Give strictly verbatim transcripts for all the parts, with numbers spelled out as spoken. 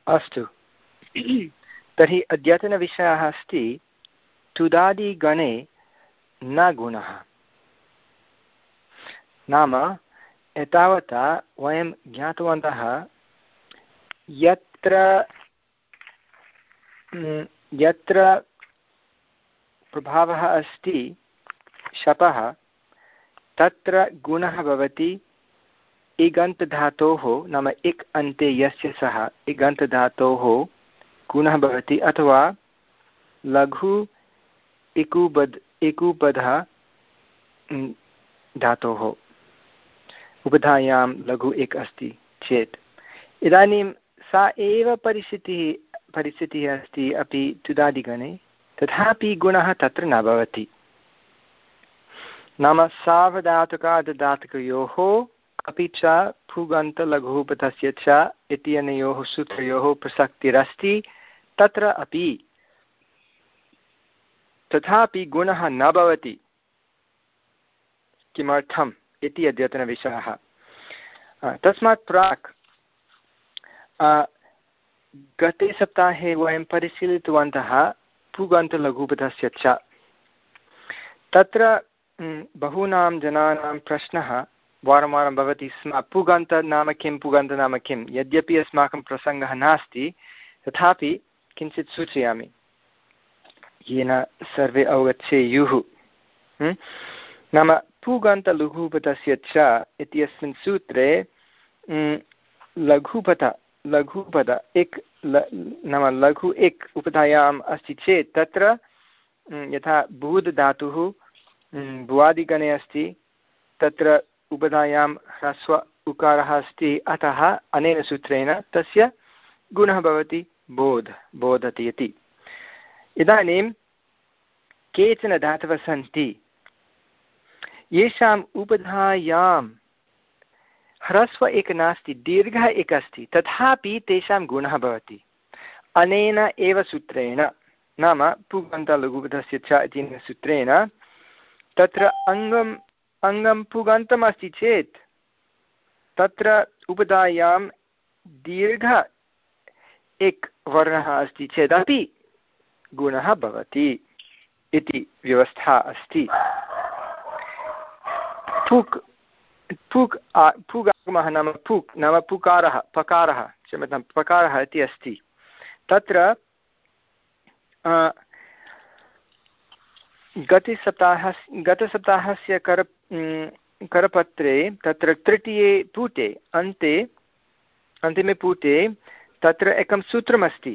अस्तु तर्हि अद्यतनविषयः अस्ति तुदादिगणे न गुणः। नाम एतावता वयं ज्ञातवन्तः यत्र यत्र प्रभावः अस्ति शपः तत्र गुणः भवति इगन्तधातोः, नाम इक् अन्ते यस्य सः इगन्तधातोः गुणः भवति, अथवा लघु इकुबद् इकुपधः धातोः उपधायां लघु इक् अस्ति चेत्। इदानीं सा एव परिस्थितिः परिस्थितिः अस्ति अपि तुदादिगणे, तथापि गुणः तत्र न भवति। नाम सार्वधातुकार्धधातुकयोः अपि च पुगन्तलघूपधस्य च इत्यनयोः सूत्रयोः प्रसक्तिरस्ति तत्र अपि, तथापि गुणः न भवति। किमर्थम् इति अद्यतनविषयः। तस्मात् प्राक् गते सप्ताहे वयं परिशीलितवन्तः पुगन्तलघूपधस्य च। तत्र बहूनां जनानां प्रश्नः वारं वारं भवति स्म, पुगन्त नाम किं, पुगन्त नाम किं। यद्यपि अस्माकं प्रसङ्गः नास्ति तथापि किञ्चित् सूचयामि येन सर्वे अवगच्छेयुः। नाम पुगन्तलघूपधस्य च इत्यस्मिन् सूत्रे लघुपद लघुपद इक् नाम लघु इक् उपधायाम् अस्ति चेत् तत्र यथा बूद् धातुः भुवादिगणे अस्ति, तत्र उपधायां ह्रस्व उकारः अस्ति, अतः अनेन सूत्रेण तस्य गुणः भवति बोध्, बोधति इति। इदानीं केचन धातवः सन्ति येषाम् उपधायां ह्रस्व इक् नास्ति, दीर्घः इक् अस्ति, तथापि तेषां गुणः भवति अनेन एव सूत्रेण, नाम पुगन्तलघूपधस्य च इति सूत्रेण। तत्र अङ्गम् अङ्गं पुगन्तम् अस्ति चेत् तत्र उपधायां दीर्घ इक् वर्णः अस्ति चेदपि गुणः भवति इति व्यवस्था अस्ति। पुक् पुक् पुगागमः नाम पुक् नाम पुकारः पकारः क्षम्यतां पकारः इति अस्ति। तत्र गतसप्ताह गतसप्ताहस्य कर करपत्रे तत्र तृतीये पुटे अन्ते अन्तिमे पुटे तत्र एकं सूत्रमस्ति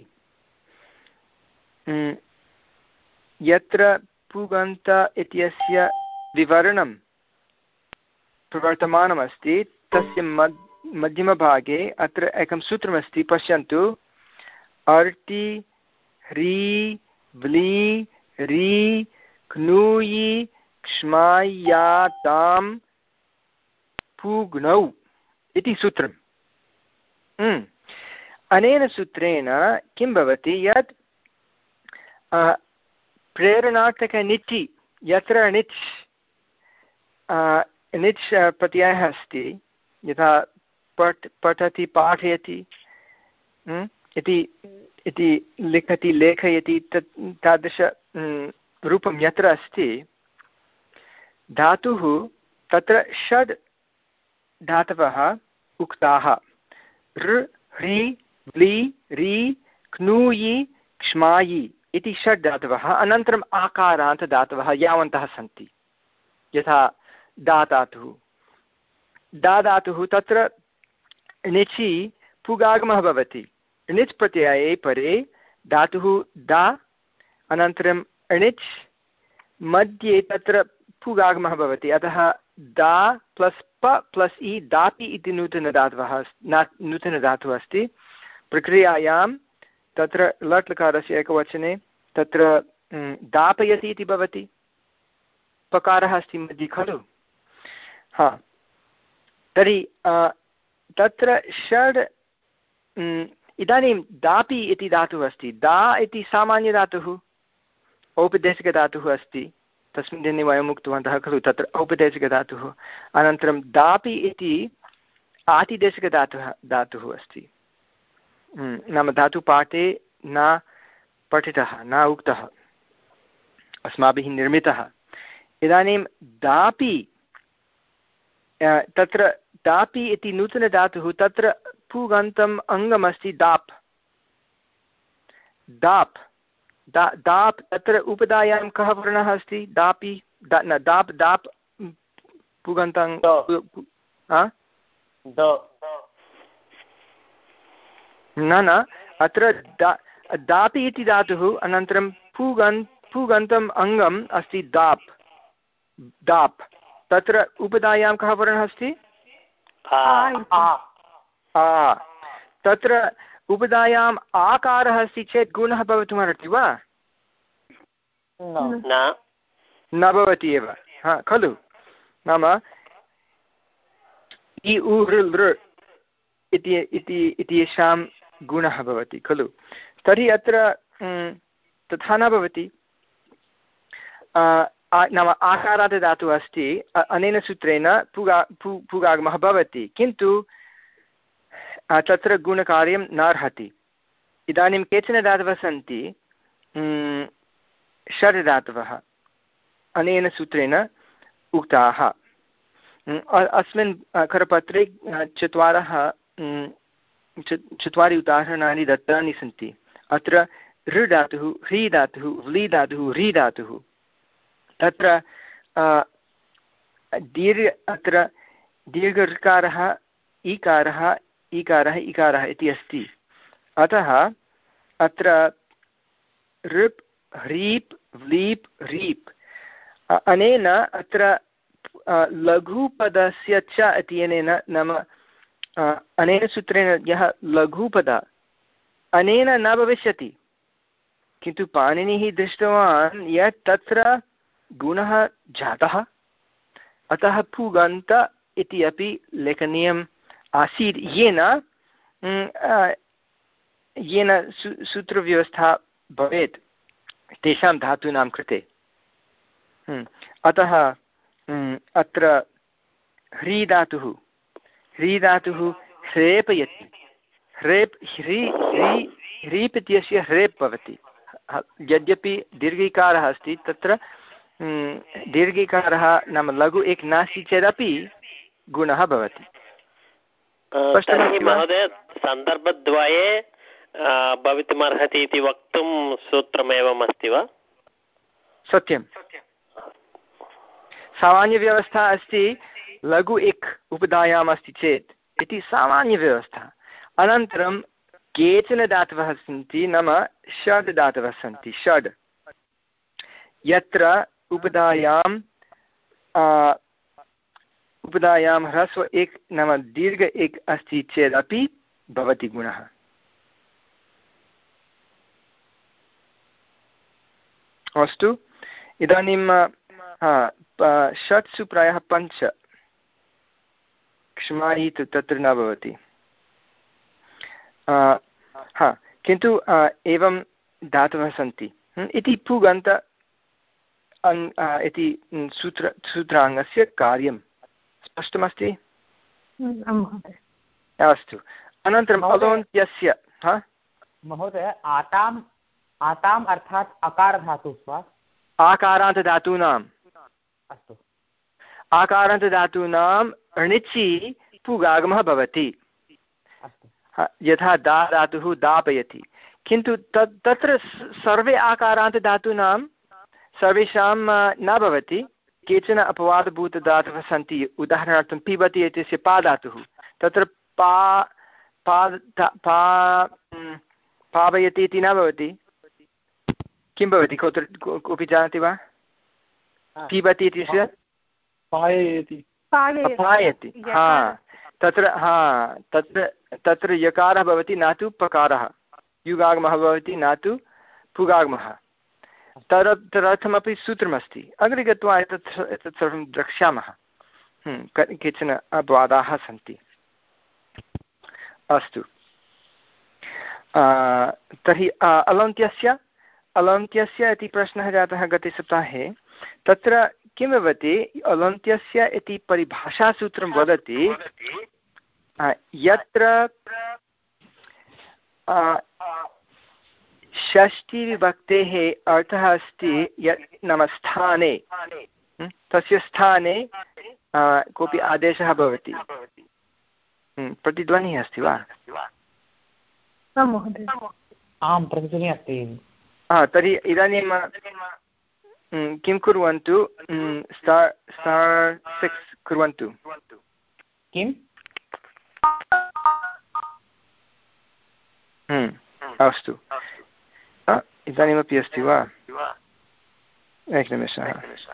यत्र पुगन्त इत्यस्य विवरणं प्रवर्तमानमस्ति तस्य मध् मध्यमभागे अत्र एकं सूत्रमस्ति, पश्यन्तु। अर्टि ह्री व्ली री क्नूयि क्ष्मायातां पुग्नौ इति सूत्रम्। अनेन सूत्रेण किं भवति यत् प्रेरणार्थकनिचि यत्र णिच् णिच् प्रत्ययः अस्ति, यथा पठ पठति पाठयति इति इति लिखति लेखयति, तत् तादृश रूपं यत्र अस्ति धातुः तत्र षड् धातवः उक्ताः। ऋ ह्री व्ली री क्नूयि क्ष्मायि इति षड् धातवः। अनन्तरम् आकारान्त धातवः यावन्तः सन्ति, यथा दा धातुः दा धातुः तत्र णिचि पुगागमः भवति। णिच् प्रत्यये परे धातुः दा, अनन्तरं णिच् मध्ये तत्र पुगागमः भवति, अतः दा प्लस् प प्लस् इ दापि इति नूतनधातवः नूतनधातुः अस्ति। प्रक्रियायां तत्र लट् लकारस्य एकवचने तत्र दापयति इति भवति, पकारः अस्ति मध्ये खलु। हा, तर्हि तत्र षड् इदानीं दापि इति धातुः अस्ति। दा इति सामान्यधातुः, औपदेशिकधातुः अस्ति, तस्मिन् दिने वयम् उक्तवन्तः खलु, तत्र औपदेशिकधातुः। अनन्तरं दापि इति आतिदेशिकधातुः धातुः अस्ति। नाम धातुपाठे न पठितः न उक्तः अस्माभिः निर्मितः। इदानीं दापि तत्र दापि इति नूतनधातुः तत्र पुगन्तम् अङ्गमस्ति दाप् दाप् दा दाप् तत्र उपधायां कः वर्णः अस्ति दापि दा न दाप् दाप् पुगन्तं न न अत्र दा दापि इति धातुः अनन्तरं पुगन् पुगन्तम् अङ्गम् अस्ति दाप् दाप् तत्र उपधायां कः वर्णः अस्ति तत्र उपधायाम् आकारः अस्ति चेत् गुणः भवितुमर्हति वा न भवति एव हा खलु नाम इ उ ऋ लृ इति इति येषां गुणः भवति खलु तर्हि अत्र तथा न भवति नाम आकारात् धातुः अस्ति अनेन सूत्रेण पुगा पु पुगागमः भवति किन्तु तत्र गुणकार्यं नार्हति। इदानीं केचन धातवः सन्ति षड् धातवः अनेन सूत्रेण उक्ताः। अस्मिन् करपत्रे चत्वारः चत्वारि उदाहरणानि दत्तानि सन्ति। अत्र ऋ धातुः ह्री धातुः व्ली धातुः ह्री धातुः तत्र दीर्घ अत्र दीर्घऋकारः ईकारः ईकारः इकारः इति अस्ति। अतः अत्र ऋप् ह्रीप् व्लीप् ह्रीप् अनेन अत्र लघुपदस्य च इत्यनेन नाम अनेन सूत्रेण यः लघुपद अनेन न भविष्यति किन्तु पाणिनिः दृष्टवान् यत् तत्र गुणः जातः अतः पुगन्त इति अपि लेखनीयम् आसीत् येन येन सू सूत्रव्यवस्था भवेत् तेषां धातूनां कृते। अतः अत्र ह्री धातुः ह्री धातुः ह्रेपयति ह्रेप् ह्री ह्री ह्रीप् इत्यस्य ह्रेप् भवति यद्यपि दीर्घिकारः अस्ति तत्र दीर्घिकारः नाम लघु एक नास्ति चेदपि गुणः भवति। महोदय सन्दर्भद्वये भवितुमर्हति इति वक्तुं सूत्रमेवम् अस्ति वा? सत्यं सामान्यव्यवस्था अस्ति लघु इक् उपधायाम् अस्ति चेत् इति सामान्यव्यवस्था। अनन्तरं केचन धातवः सन्ति नाम षड् धातवः सन्ति षड् यत्र उपधायां उपधायां ह्रस्व एक नाम दीर्घ एक अस्ति चेदपि भवति गुणः। अस्तु इदानीं षट्सु प्रायः पञ्च क्षमायितु तत्र न भवति हा किन्तु एवं धातवः सन्ति इति पुगन्त इति सूत्र सूत्राङ्गस्य कार्यं स्पष्टमस्ति। अस्तु अनन्तरम् अलोन्त्यस्य महोदय आताम् आताम् अर्थात् अकारधातुः वा? आकारान्त धातूनाम् अस्तु आकारान्त धातूनां णिचि पुगागमः भवति यथा दा धातुः दापयति किन्तु तत् तत्र सर्वे आकारान्त धातूनां सर्वेषां न भवति। केचन अपवादभूतधातवः सन्ति उदाहरणार्थं पिबति इत्यस्य पा धातुः तत्र पा पा पा पावयति इति न भवति। किं भवति कोऽत्र कोऽपि जानाति वा? पिबति इत्यस्य पाययति पायति हा तत्र हा तत्र तत्र यकारः भवति न तु पकारः युगागमः भवति न तु पुगागमः। तद तदर्थमपि सूत्रमस्ति अग्रे गत्वा एतत् एतत् सर्वं द्रक्ष्यामः। केचन अपवादाः सन्ति। अस्तु तर्हि अलोन्त्यस्य अलोन्त्यस्य इति प्रश्नः जातः गते सप्ताहे। तत्र किं भवति अलोन्त्यस्य इति परिभाषासूत्रं वदति यत्र षष्टिविभक्तेः अर्थः अस्ति यत् नाम स्थाने तस्य स्थाने कोऽपि आदेशः भवति। प्रतिध्वनिः अस्ति वा? आं प्रतिध्वनिः अस्ति। तर्हि इदानीं किं कुर्वन्तु, स्टार् स्टार् सिक्स् कुर्वन्तु। किम्? अस्तु, इदानीमपि अस्ति वा? एकनिमेषः।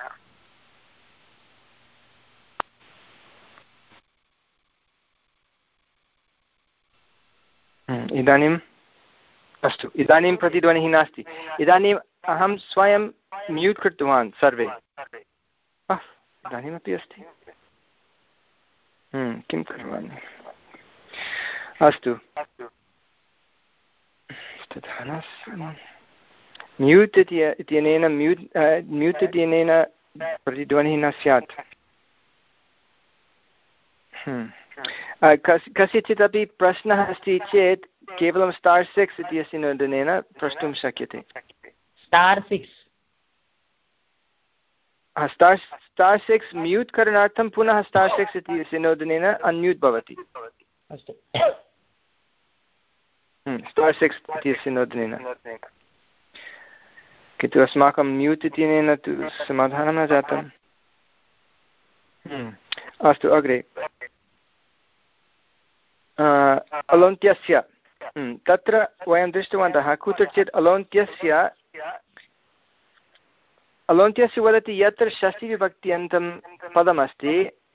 इदानीम् अस्तु, इदानीं प्रतिध्वनिः नास्ति। इदानीम् अहं स्वयं म्यूट् कृतवान् सर्वे। इदानीमपि अस्ति, किं करवाणि? अस्तु, तथा न म्यूट् इत्यनेन म्यूट् म्यूट् इत्यनेन प्रतिध्वनिः न स्यात्। कस्यचित् अपि प्रश्नः अस्ति चेत् केवलं स्टार् सिक्स् इत्यस्य नोदनेन प्रष्टुं शक्यते। Star six star star six mute करणार्थं पुनः स्टार् सिक्स् इत्यस्य नोदनेन अन्म्यूट् भवति। अस्तु, स्टार् सिक्स् इत्यस्य नोदनेन। किन्तु अस्माकं म्यूट् इत्यनेन तु समाधानं न जातम्। अस्तु, अग्रे अलोन्त्यस्य तत्र वयं दृष्टवन्तः कुत्रचित् अलोन्त्यस्य अलोन्त्यस्य वदति यत्र षष्टिविभक्त्यन्तं पदमस्ति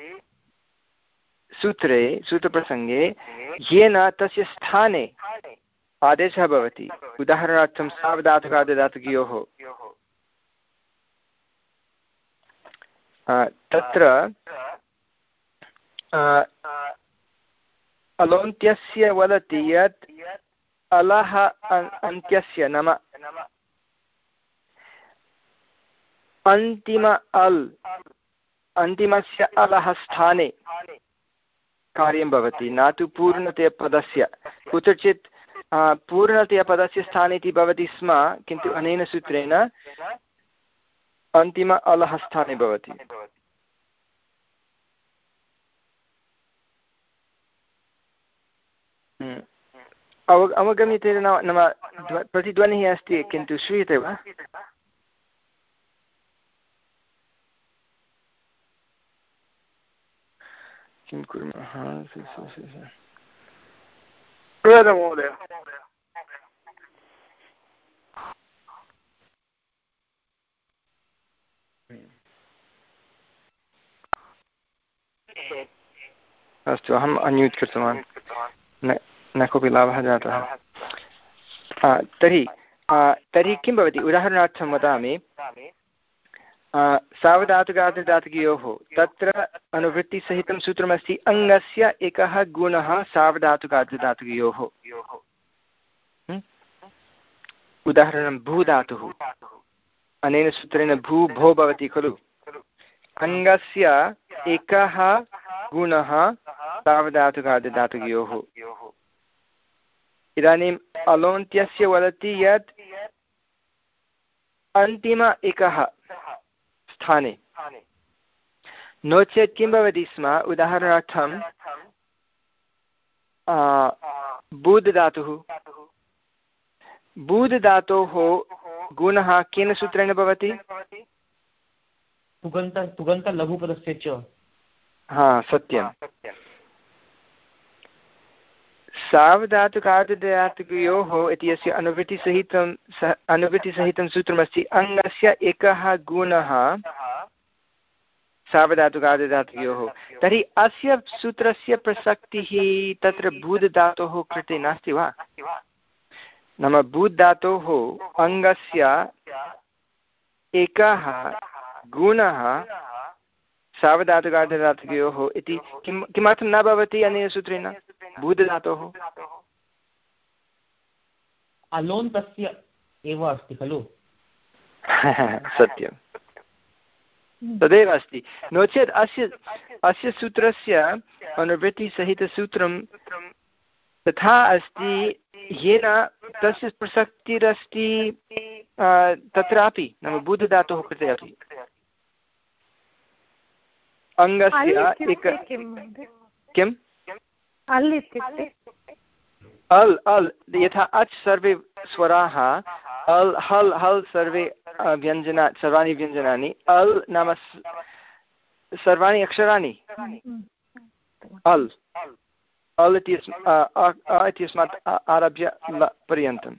सूत्रे सूत्रप्रसङ्गे येन तस्य स्थाने आदेशः भवति। उदाहरणार्थं सावधातुकादिधातुकयोः तत्र अलोन्त्यस्य वदति यत् अलः अन्त्यस्य नाम अन्तिम अल् अन्तिमस्य अलः स्थाने कार्यं भवति, न तु पूर्णतया पदस्य। कुत्रचित् पूर्णतया पदस्य स्थाने इति भवति स्म, किन्तु अनेन सूत्रेण अन्तिम अलः स्थाने भवति। अव अवगम्यते न? नाम प्रतिध्वनिः अस्ति, किन्तु श्रूयते वा? किं कुर्मः? महोदय अस्तु, अहम् अन्म्यूट् कृतवान्, न न कोऽपि लाभः जातः। तर्हि तर्हि किं भवति? उदाहरणार्थं वदामि, सावधातुकादिधातुकयोः तत्र अनुवृत्तिसहितं सूत्रमस्ति अङ्गस्य एकः गुणः सावधातुकादिधातुकयोः। उदाहरणं भूधातुः, अनेन सूत्रेण भू भो भवति खलु। अङ्गस्य एकः गुणः सावधातुकादिधातुकयोः। इदानीम् अलोन्त्यस्य वदति यत् अन्तिम एकः स्थाने, नो चेत् किं भवति स्म? उदाहरणार्थं बूद् धातुः, बूद् धातोः गुणः केन सूत्रेण भवति? तुगन्त तुगन्त लघुपदस्य च। हा, सत्यं। सावधातुकादिधातुकयोः इत्यस्य अनुवृत्तिसहितं अनुवृत्तिसहितं सूत्रमस्ति अङ्गस्य एकः गुणः सावधातुकादिधातुकयोः। तर्हि अस्य सूत्रस्य प्रसक्तिः तत्र बूद् धातोः कृते नास्ति वा? नाम बूद् धातोः अङ्गस्य एकः गुणः सावधातुकादिधातुकयोः इति किं किमर्थं न भवति अनेन सूत्रेण? बूद् धातोः अलोन्तस्य एव अस्ति खलु। सत्यं, तदेव अस्ति। नो चेत् अस्य अस्य सूत्रस्य अनुवृत्तिसहितसूत्रं तथा अस्ति येन तस्य प्रसक्तिरस्ति तत्रापि नाम बुधधातोः कृते अपि अङ्गस्य एक किम् अल् इत्युक्ते अल् अल् यथा अच् सर्वे स्वराः अल् हल् हल् सर्वे व्यञ्जना सर्वाणि व्यञ्जनानि अल् नाम सर्वाणि अक्षराणि अल् अल् इत्यस्मात् आरभ्य ल पर्यन्तम्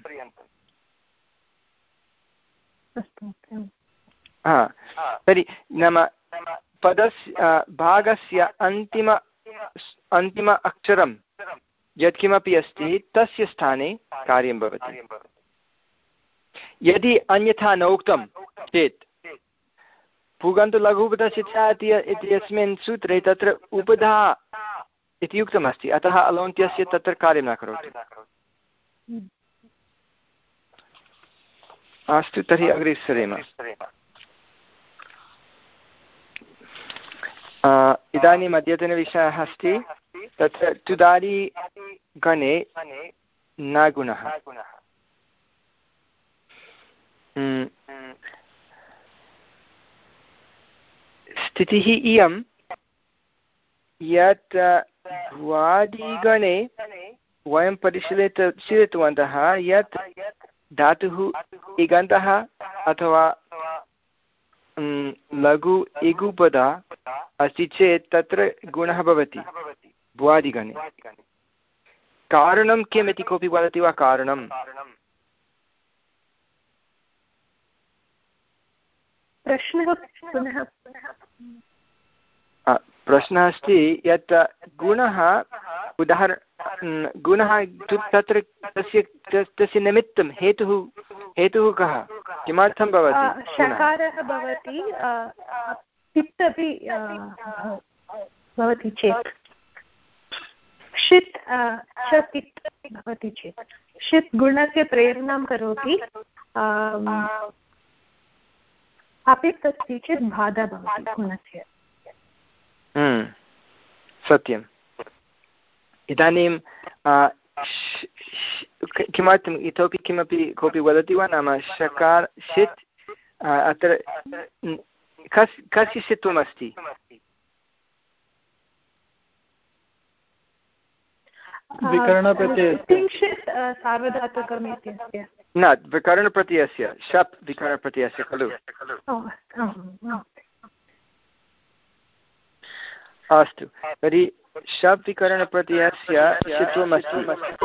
हा तर्हि नाम पदस्य भागस्य अन्तिम अन्तिम अक्षरं यत्किमपि अस्ति तस्य स्थाने कार्यं भवति यदि अन्यथा न उक्तं चेत् पुगन्तलघुपदस्य च इत्यस्मिन् सूत्रे तत्र उपधा इति उक्तमस्ति अतः अलोन्त्यस्य तत्र कार्यं न करोति अस्तु तर्हि अग्रे सरेम इदानीम् अद्यतनविषयः अस्ति तत्र तुदारी गणे न गुणः स्थितिः इयं यत् भ्वादिगणे वयं परिशीलित शीलितवन्तः यत् धातुः इगन्तः अथवा लघु इगुपदा अस्ति चेत् तत्र गुणः भवति भ्वादिगणे कारणं किम् इति कोऽपि वदति वा कारणं प्रश्नः पुनः प्रश्नः अस्ति यत् गुणः उदाहरण गुणः तत्र तस्य तस्य निमित्तं हेतुः हेतुः कः किमर्थं भवति शकारः भवति पित् अपि भवति चेत् षित् च पित् भवति चेत् षित् गुणस्य प्रेरणां करोति अपित् अस्ति चेत् बाधा भवति गुणस्य सत्यम् इदानीं किमर्थम् इतोपि किमपि कोऽपि वदति वा नाम शकार षित् अत्र कस् कस्य षित्वमस्ति न विकरणप्रत्ययस्य शप् विकरणप्रत्ययस्य खलु अस्तु तर्हि शप् विकरणप्रत्ययस्य षित्वमस्ति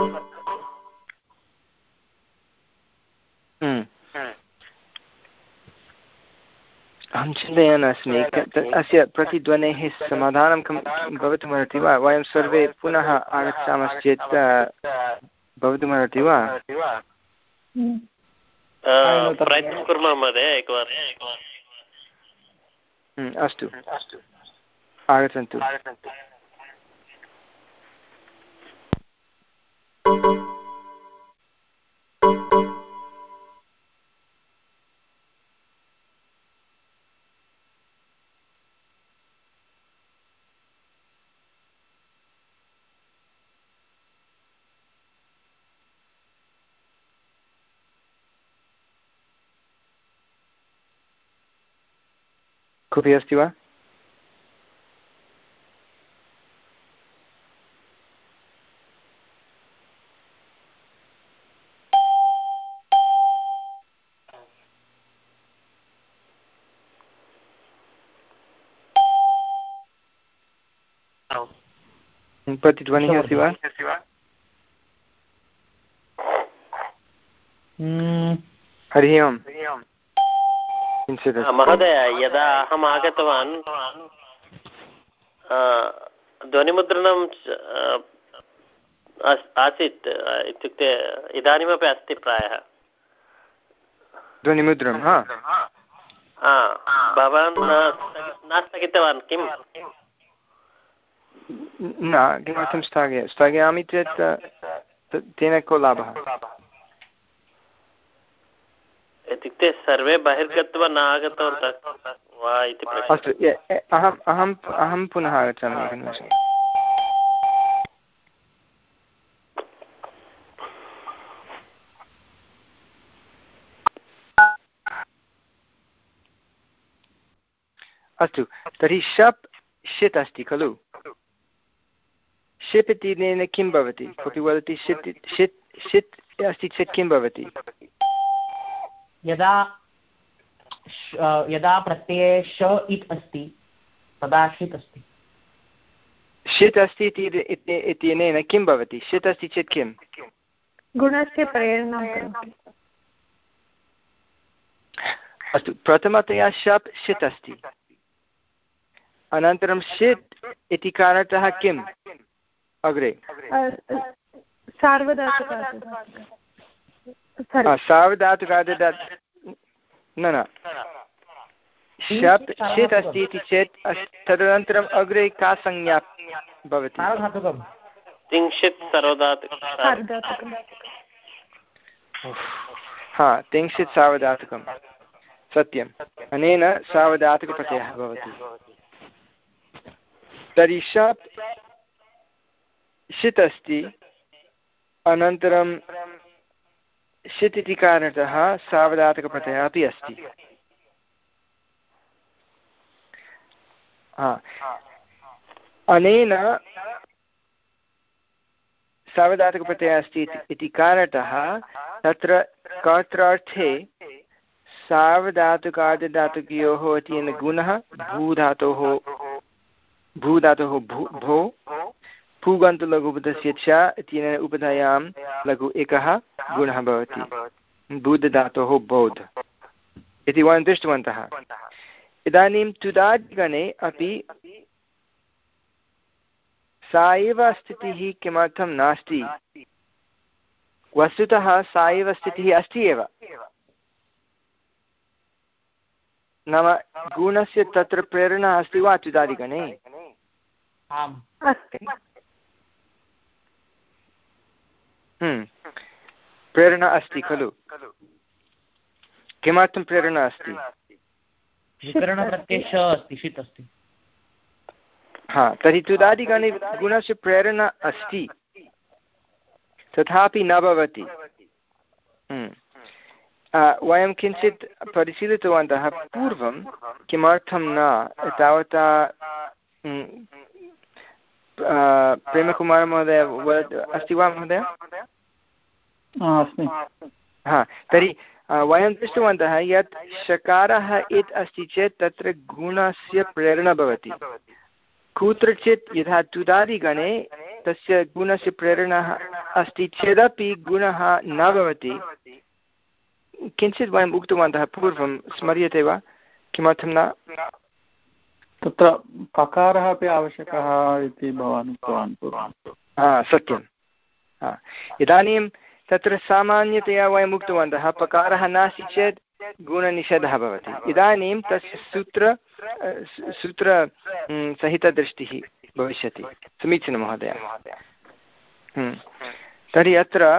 अहं चिन्तयन् अस्मि अस्य प्रतिध्वनेः समाधानं कं भवितुमर्हति वा वयं सर्वे पुनः आगच्छामश्चेत् भवितुमर्हति वा प्रयत्नं कुर्मः महोदय एकवारम् अस्तु आगच्छन्तु कोऽपि अस्ति वा प्रतिध्वनिः अस्ति वा हरिः ओम् महोदय यदा अहम् आगतवान् ध्वनिमुद्रणं आसीत् इत्युक्ते इदानीमपि अस्ति प्रायः ध्वनिमुद्रणं भवान् न स्थगितवान् किम् न किमर्थं स्थगय स्थगयामि चेत् तेन को लाभः इत्युक्ते सर्वे बहिर्गत्वा न आगतवन्तः वा इति अस्तु अहम् अहम् अहं पुनः आगच्छामि एकनिमेषम् अस्तु तर्हि शप् षित् अस्ति खलु षिप् इत्यनेन किं भवति कोऽपि वदति षित् षित् षित् अस्ति चेत् किं भवति यदा यदा प्रत्यये श इत् अस्ति तदा षित् अस्ति षित् अस्ति इत्यनेन किं भवति षित् अस्ति चेत् किं गुणस्य प्रेरणां करोति अस्तु प्रथमतया शप् षित् अस्ति अनन्तरं षित् इति कारणतः किम् अग्रे सार्वधातुकार्धधातु न न शप् षित् अस्ति इति चेत् तदनन्तरम् अग्रे का संज्ञा भवति हा तिंशित् सार्वधातुकं सत्यम् अनेन सार्वधातुकप्रत्ययः भवति तर्हि शप् षित् अस्ति अनन्तरं षित् इति कारणतः सार्वधातुकप्रत्ययः अपि अस्ति अनेन सार्वधातुकप्रत्ययः अस्ति इति कारणतः तत्र कर्त्रार्थे सार्वधातुकार्धधातुकयोः इत्यनेन गुणः भूधातोः भूधातोः भू भो पूगन्तलघुपदस्य च इत्यनेन उपधायां लघु एकः गुणः भवति बुद्धधातोः बोध् इति वयं दृष्टवन्तः इदानीं तुदादिगणे अपि सा एव स्थितिः किमर्थं नास्ति वस्तुतः सा एव स्थितिः अस्ति एव नाम गुणस्य तत्र प्रेरणा अस्ति वा तुदादिगणे प्रेरणा अस्ति खलु किमर्थं प्रेरणा अस्ति हा तर्हि तुदादिगणे गुणस्य प्रेरणा अस्ति तथापि न भवति वयं किञ्चित् परिशीलितवन्तः पूर्वं किमर्थं न तावता प्रेमकुमारमहोदय अस्ति वा महोदय हा तर्हि वयं दृष्टवन्तः यत् शकारः इत् अस्ति चेत् तत्र गुणस्य प्रेरणा भवति कुत्रचित् यथा तुदादिगणे तस्य गुणस्य प्रेरणा अस्ति चेदपि गुणः न भवति किञ्चित् वयम् उक्तवन्तः पूर्वं स्मर्यते वा किमर्थं न तत्र पकारः अपि आवश्यकः इति भवान् उक्तवान् पूर्वं हा सत्यं हा इदानीं तत्र सामान्यतया वयम् उक्तवन्तः पकारः नास्ति चेत् गुणनिषेधः भवति इदानीं तस्य सूत्र सूत्र सहितदृष्टिः भविष्यति समीचीनं महोदय तर्हि अत्र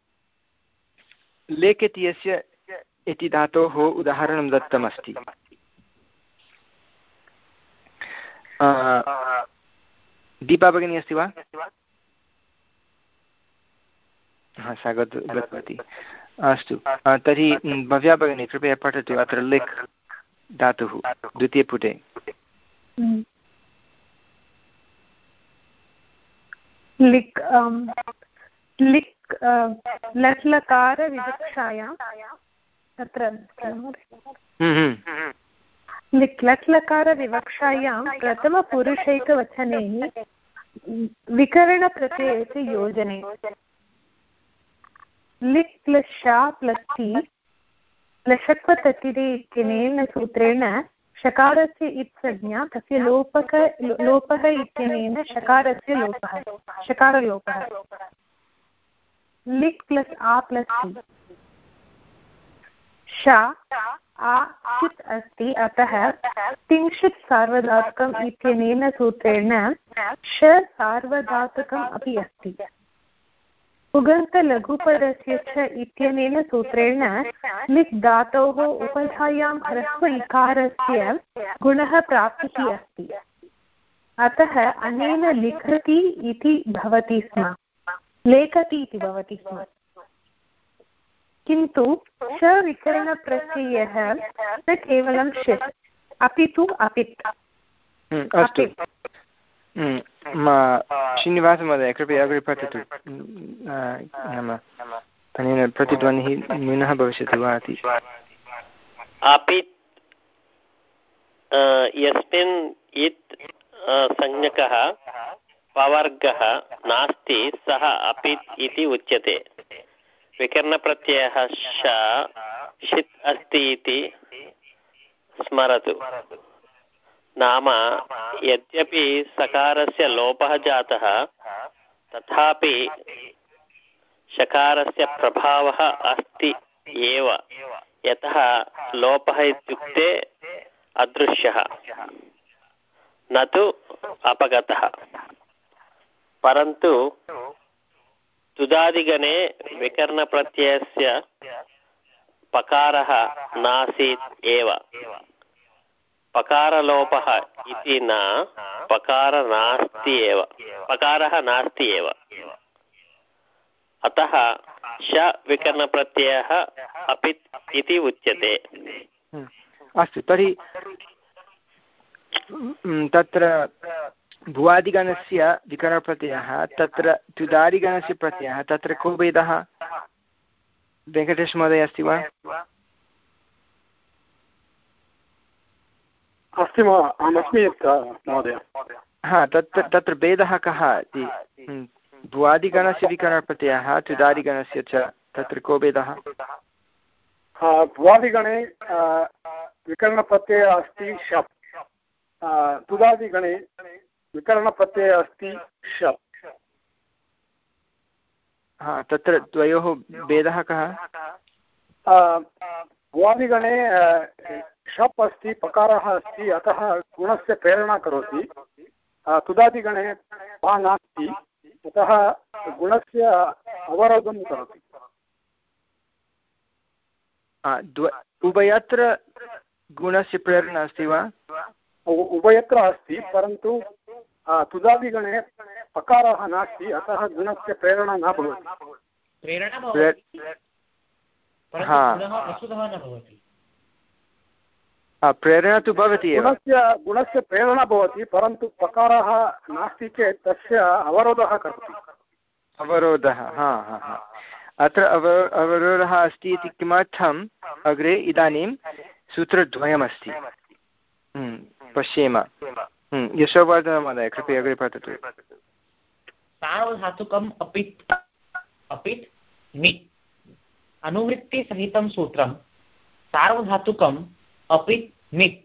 लेखति यस्य इति धातोः उदाहरणं दत्तमस्ति दीपा भगिनी अस्ति वा हा सा गत गतवती अस्तु तर्हि भव्या भगिनी कृपया पठतु अत्र लिक् धातुः द्वितीयपुटे लिक् लिक् लट् लकार विवक्षायां तत्र लिक् लट् लकार विवक्षायां प्रथमपुरुषैकवचने विकरणप्रत्ययस्य योजने लिक् प्लस् शा प्लस् ति लषक्वततिरे इत्यनेन सूत्रेण शकारस्य इत्संज्ञा तस्य लोपक लोपः इत्यनेन शकारस्य लोपः शकारलोपः लिक् प्लस् आ प्लस् ति शा आ षित् अस्ति अतः तिंशित् सार्वधातुकम् इत्यनेन सूत्रेण श सार्वधातुकम् अपि अस्ति उगन्तलघुपदस्य च इत्यनेन सूत्रेण लिक् धातोः उपधायां ह्रस्व इकारस्य गुणः प्राप्तिः अस्ति अतः अनेन लिखति इति भवति स्म लेखति इति भवति स्म किन्तु श विकरणप्रत्ययः न केवलं षित् अपि तु अपित्। अस्तु श्रीनिवासमहोदय कृपया अग्रे पठतु। नाम अनेन प्रतिध्वनिः न्यूनः भविष्यति वा इति। अपित् यस्मिन् इत् संज्ञकः पवर्गः नास्ति सः अपित् इति उच्यते। विकरणप्रत्ययः श षित् अस्ति इति स्मरतु। नाम यद्यपि सकारस्य लोपः जातः तथापि शकारस्य प्रभावः अस्ति एव, यतः लोपः इत्युक्ते अदृश्यः न तु अपगतः। परन्तु तुदादिगणे विकरणप्रत्ययस्य पकारः नासीत् एव। पकारलोपः इति न, पकार नास्ति एव, पकारः नास्ति एव। अतः श विकरणप्रत्ययः अपित् इति उच्यते। अस्तु, तर्हि तत्र भुवादिगणस्य विकरणप्रत्ययः तत्र तुदादिगणस्य प्रत्ययः, तत्र को भेदः? वेङ्कटेशमहोदय अस्ति वा? अस्ति अहमस्मि महोदय। हा, तत्र तत्र भेदः कः इति? भुवादिगणस्य विकरणप्रत्ययः तुदादिगणस्य च, तत्र को भेदः? भुवादिगणे विकरणप्रत्ययः अस्ति शप्, तुदादिगणे विकरणप्रत्ययः अस्ति शप्। हा, तत्र द्वयोः भेदः कः? भुवादिगणे शप् अस्ति, पकारः अस्ति, अतः गुणस्य प्रेरणा करोति। तुदादिगणे पा नास्ति, अतः गुणस्य अवरोधं करोति। उभयत्र गुणस्य प्रेरणा अस्ति वा? उभयत्र अस्ति, परन्तु तुदादिगणे पकारः नास्ति, अतः गुणस्य प्रेरणा न भवति। प्रेरणा तु भवति, गुणस्य गुणस्य प्रेरणा भवति, परन्तु पकारः नास्ति चेत् तस्य अवरोधः करोति। अवरोधः, हा हा हा अत्र अव अवरोधः अस्ति इति किमर्थम्? अग्रे इदानीं सूत्रद्वयमस्ति, पश्येम। यशोवर्धनमहोदय कृपया अग्रे पठतु। सार्वधातुकम् अपित् अपित् निट् अनुवृत्तिसहितं सूत्रं सार्वधातुकम् अपित् निट्।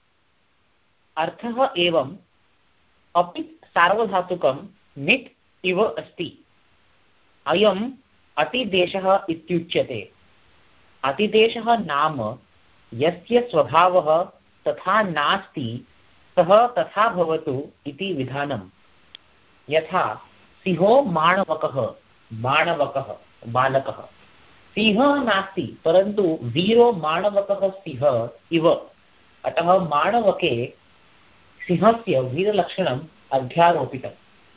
अर्थः एवम्, अपित् सार्वधातुकं निट् इव अस्ति। अयम् अतिदेशः इत्युच्यते। अतिदेशः नाम यस्य स्वभावः तथा नास्ति सः तथा भवतु इति विधानम्। यथा सिंहो माणवकः, माणवकः बालकः। सिंहः नास्ति, परन्तु वीरो माणवकः सिंहः इव। अतः माणवके सिंहस्य वीरलक्षणम् अध्यारोपितम्।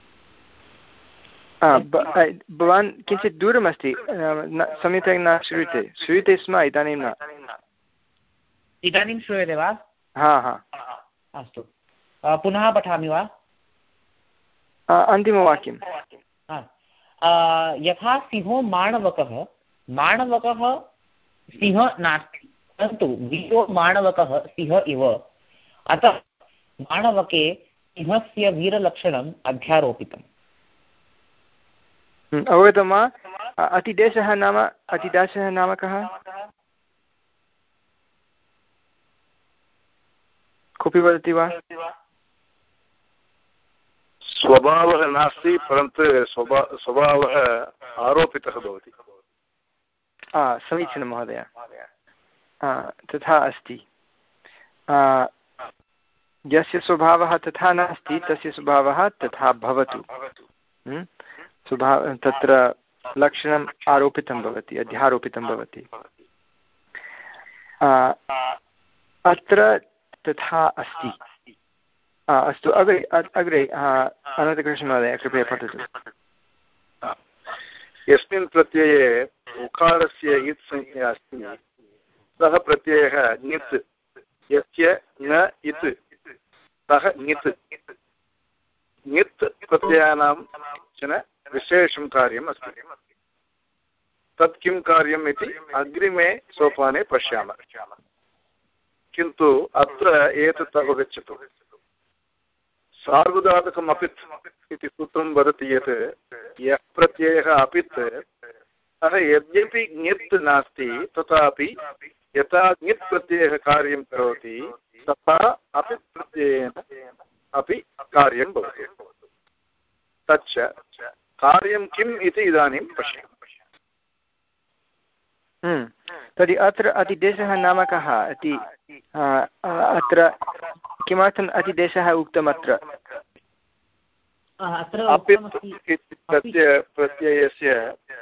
भवान् किञ्चित् दूरमस्ति, सम्यक् न श्रूयते। श्रूयते स्म, इदानीं न। इदानीं श्रूयते वा? हा हा अस्तु, पुनः पठामि वा? अन्तिमवाक्यं। यथा सिंहो माणवकः, माणवकः सिंहः नास्ति, परन्तु वीरो माणवकः सिंहः इव। अतः माणवके सिंहस्य वीरलक्षणम् अध्यारोपितम्। अवगतं वा? अतिदेशः नाम अतिदेशः नाम कः? कोऽपि वदति वा? स्वभावः नास्ति, परन्तु स्वभावः आरोपितः भवति। समीचीनं महोदय, तथा अस्ति। यस्य स्वभावः तथा नास्ति तस्य स्वभावः तथा भवतु। स्वभाव तत्र लक्षणम् आरोपितं भवति, अध्यारोपितं भवति। अत्र तथा अस्ति। अस्तु, अग्रे अग्रे अनन्तकृष्णमहोदय कृपया पठतु। यस्मिन् प्रत्यये उकारस्य इत् संज्ञा अस्ति सः प्रत्ययः ङित् यस्य न इत् सः ङित् ङित् प्रत्ययानां कश्चन विशेषं कार्यम् अस्ति। तत् किं कार्यम् इति अग्रिमे सोपाने पश्यामः। किन्तु अत्र एतत् अवगच्छतु, सार्वधातुकम् अपित् इति सूत्रं वदति यत् यः प्रत्ययः अपित् सः यद्यपि ङित् नास्ति तथापि यथा ङित् प्रत्ययः कार्यं करोति तथा अपित् प्रत्ययेन अपि कार्यं भवति। तच्च कार्यं किम् इति इदानीं पश्यामः। तर्हि अत्र अतिदेशः नाम कः इति अत्र किमर्थम् अतिदेशः उक्तम् अत्र? अपित् प्रत्यय प्रत्ययस्य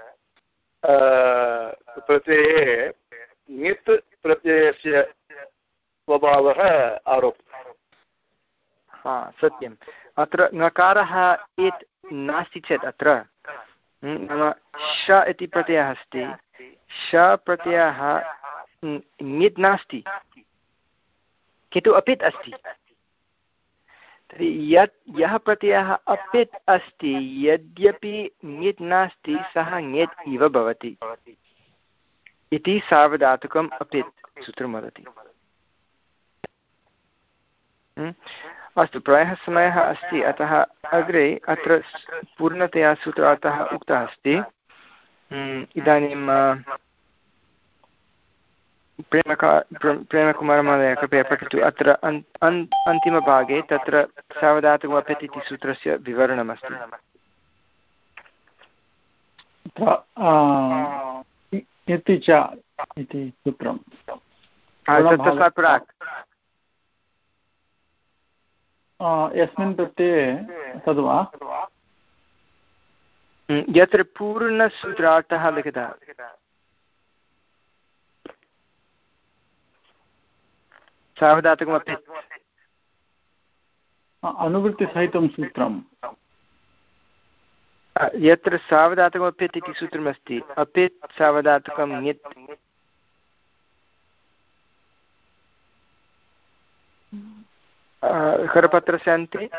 प्रत्यये ङित् प्रत्ययस्य स्वभावः आरोपितः। हा सत्यम्। अत्र ङकारः इत् नास्ति चेत् अत्र नाम श इति प्रत्ययः अस्ति, श प्रत्ययः ङित् नास्ति किन्तु अपित् अस्ति। तर्हि यत् यः प्रत्ययः अपित् अस्ति यद्यपि ङित् नास्ति सः ङित् इव भवति इति सार्वधातुकम् अपित् सूत्रं वदति। अस्तु, प्रायः समयः अस्ति, अतः अग्रे अत्र पूर्णतया सूत्रार्थः उक्तः अस्ति। इदानीं प्रेमका प्रेमकुमारमहोदय कृपया पठतु। अत्र अन् अन् अन्तिमभागे तत्र सार्वधातुकमपित् इति सूत्रस्य विवरणमस्ति। इति च इति सूत्रं तस्मात् प्राक् यस्मिन् प्रत्यये तद्वा यत्र पूर्णसूत्रार्थः लिखितः सार्वधातुकमपित् अनुवृत्तिसहितं सूत्रं यत्र सार्वधातुकमपित् इति सूत्रमस्ति, अपित् सार्वधातुकं ङित् करपत्रस्य अन्ते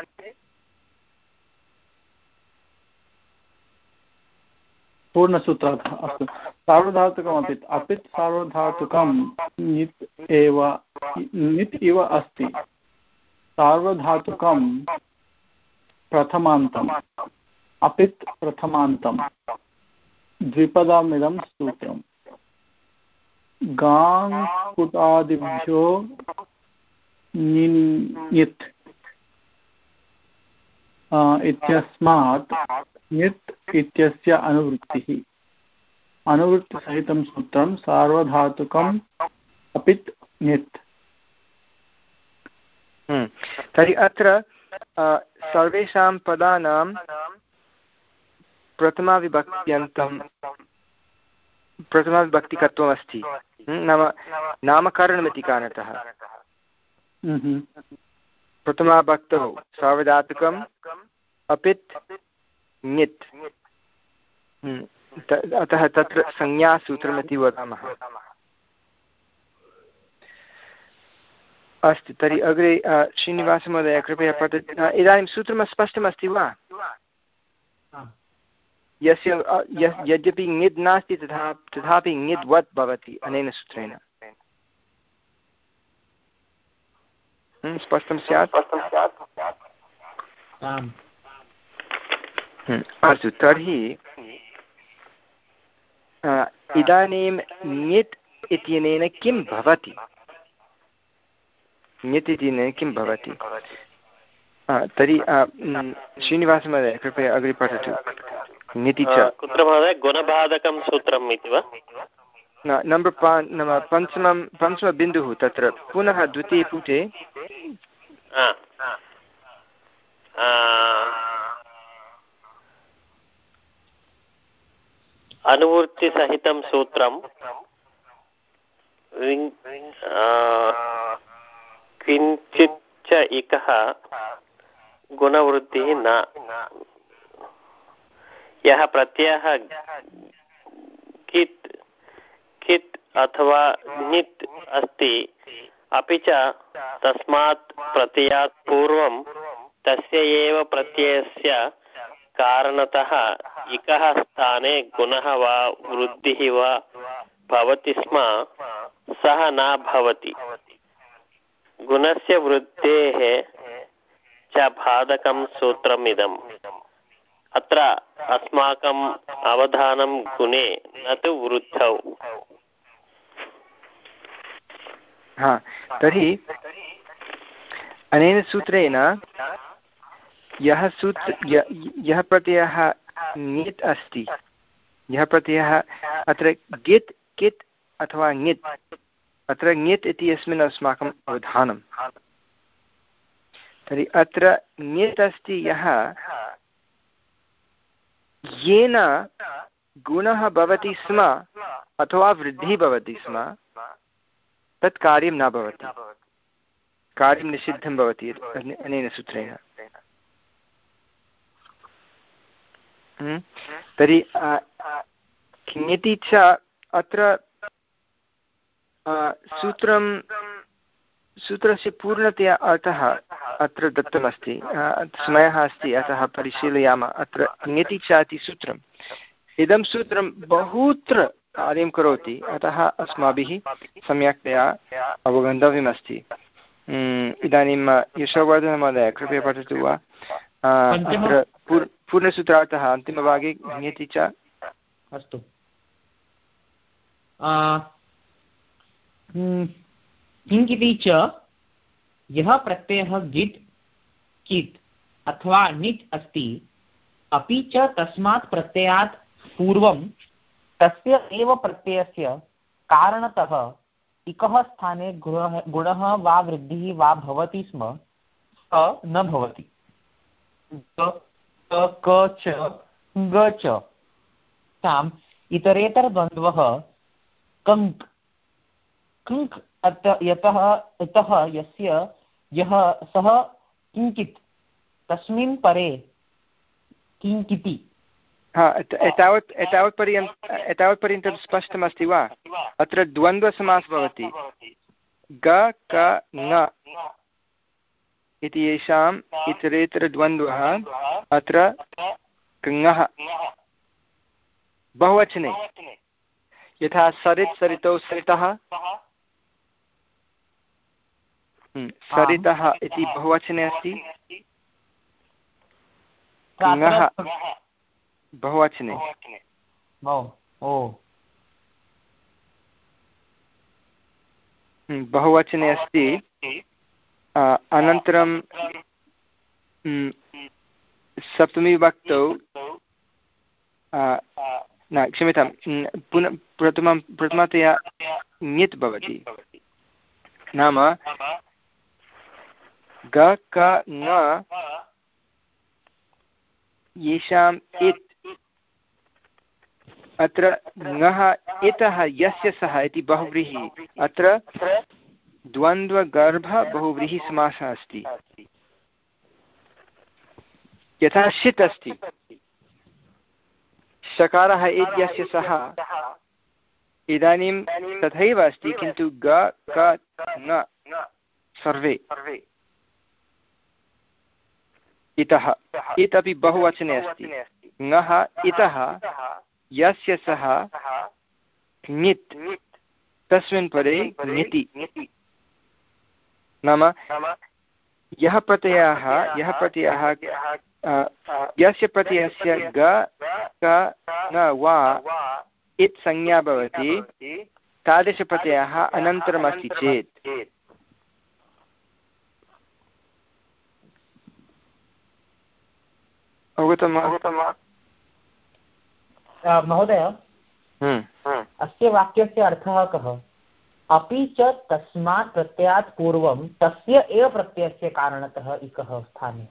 पूर्णसूत्रार्थः। अस्तु, सार्वधातुकमपित् अपित् सार्वधातुकं ङित् एव ङित् इव अस्ति। सार्वधातुकं प्रथमान्तम् अपित् प्रथमान्तं द्विपदमिदं सूत्रं गाङ्कुटादिभ्यो ङित् इत्यस्मात् ङित् इत्यस्य अनुवृत्तिः अनुवृत्तिसहितं सूत्रं सार्वधातुकम् अपित् ङित्। तर्हि अत्र सर्वेषां पदानां प्रथमाविभक्त्यन्तं प्रथमाविभक्तिकत्वमस्ति, नाम नामकरणमिति कारणतः प्रथमाभक्तौ सार्वधातुकम् अपित् ङित्, अतः तत्र संज्ञासूत्रमिति वदामः। अस्तु, तर्हि अग्रे श्रीनिवासमहोदय कृपया पठतु। इदानीं सूत्रं स्पष्टमस्ति वा? यस्य यद्यपि ङित् नास्ति तथा तथापि ङित्वत् भवति अनेन सूत्रेण। स्पष्टं स्यात्? अस्तु, तर्हि इदानीं ङित् इत्यनेन किं भवति? ङित् इत्यनेन किं भवति? तर्हि श्रीनिवासमहोदय कृपया अग्रे पठतु। ङिति च कुत्र महोदय? गुणबाधकं सूत्रम् इति वा? नम्बर् पा नाम पञ्चमं पञ्चमबिन्दुः तत्र पुनः द्वितीये पुटे अनुवृत्तिसहितं सूत्रं किञ्चित् च इकः गुणवृत्तिः न। यः प्रत्ययः कित् कित् अथवा ङित् अस्ति अपि च तस्मात् प्रत्ययात् पूर्वं तस्य एव प्रत्ययस्य कारणतः इकः स्थाने गुणः वा वृद्धिः वा भवति स्म सः न भवति। गुणस्य वृद्धेः च बाधकं सूत्रमिदम्। अत्र अस्माकम् अवधानं गुणे न तु वृद्धौ। हा, तर्हि अनेन सूत्रेण यः सूत्र यः प्रत्ययः ङित् अस्ति, यः प्रत्ययः अत्र गित् कित् अथवा ङित्, अत्र ङित् इति अस्मिन् अस्माकम् अवधानं। तर्हि अत्र ङित् अस्ति यः, येन गुणः भवति स्म अथवा वृद्धिः भवति स्म, तत् कार्यं न भवति, कार्यं निषिद्धं भवति अनेन सूत्रेण। तर्हि ङिति च अत्र सूत्रं सूत्रस्य पूर्णतया अर्थः अत्र दत्तमस्ति, समयः अस्ति अतः परिशीलयामः। अत्र ङिति च इति सूत्रम्, इदं सूत्रं बहुत्र कार्यं करोति, अतः अस्माभिः सम्यक्तया अवगन्तव्यमस्ति। इदानीं यशोवर्धनमहोदय कृपया पठतु वा अत्र पूर् पूर्णसूत्रार्थः अन्तिमभागे ङिति च। अस्तु, किङ्किति च यः प्रत्ययः गित् कित् अथवा णित् अस्ति, अपि च तस्मात् प्रत्ययात् पूर्वं तस्य एव प्रत्ययस्य कारणतः इकः स्थाने गुणः गुणः वा वृद्धिः वा भवति स्म स न भवति। क च ग च ताम् इतरेतरद्वन्द्वः कङ्क् कङ्क् यतः इतः यस्य यः सः किञ्चित् तस्मिन् परे किङ्किति। हा, एतावत् एतावत् पर्यन्तं एतावत् पर्यन्तं स्पष्टमस्ति वा? अत्र द्वन्द्वसमासः भवति, ग क ङ इति येषाम् इतरेतरद्वन्द्वः अत्र कङः बहुवचने, यथा सरित् सरितौ सरितः, सरितः इति बहुवचने अस्ति, कङः बहुवचने। बहुवचने अस्ति। अनन्तरं सप्तमीविभक्तौ न क्षम्यतां पुनः प्रथमं प्रथमतया ङित् भवति, नाम ग क ङ येषाम् इत्, अत्र ङः इतः यस्य सः इति बहुव्रीहि, अत्र द्वन्द्वगर्भ बहुव्रीहिसमासः अस्ति। यथा षित् अस्ति, शकारः इत्यस्य सः, इदानीं तथैव अस्ति, किन्तु ग क ङ सर्वे इतः, इत् अपि बहुवचने अस्ति। ङः इतः यस्य सः ङित्, तस्मिन् परे ङिति, नाम यः प्रत्ययः यः प्रत्ययः यस्य प्रत्ययस्य ग क ङ वा इत् संज्ञा भवति, तादृशप्रत्ययः अनन्तरमस्ति चेत् अवगतं वा महोदय? अस्य वाक्यस्य अर्थः कः? अपि च तस्मात् प्रत्ययात् पूर्वं तस्य एव प्रत्ययस्य कारणतः इकः स्थाने।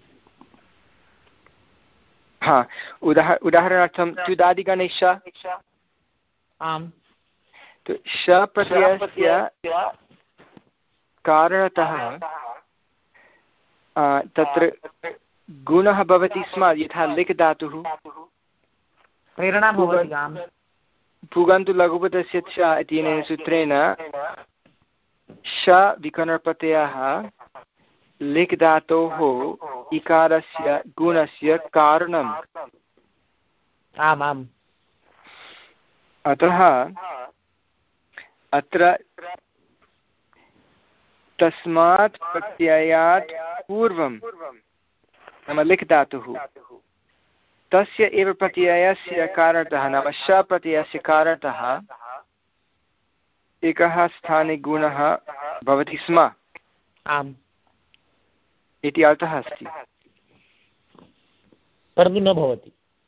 हा, उदाह उदाहरणार्थं त्युदादिगणे श, आम्, श प्रत्ययस्य कारणतः तत्र गुणः भवति स्म, यथा लिक् धातुः प्रेरणा भवति। पुगन्तु लघुपदस्य च इत्यनेन सूत्रेण श विकरणप्रत्ययः लिक् धातोः इकारस्य गुणस्य कारणम्। आम् आम्। अतः अत्र तस्मात् प्रत्ययात् पूर्वं नाम लिक् धातुः तस्य एव प्रत्ययस्य कारणतः नाम श प्रत्ययस्य कारणतः एकः स्थानिकगुणः भवति स्म आम् इति अर्थः अस्ति। परन्तु न भवति।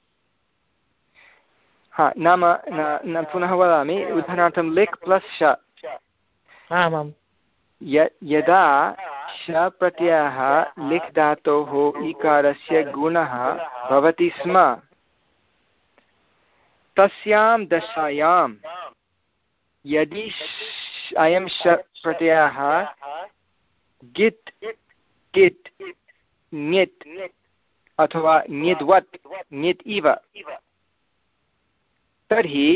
हा नाम न पुनः वदामि उदाहरणार्थं लिक् प्लस् श आमाम् यदा श प्रत्ययः लिक् धातोः इकारस्य गुणः भवति स्म तस्यां दशायां यदि अयं श प्रत्ययः गित् कित् ङित् अथवा ङिद्वत् ङित् इव तर्हि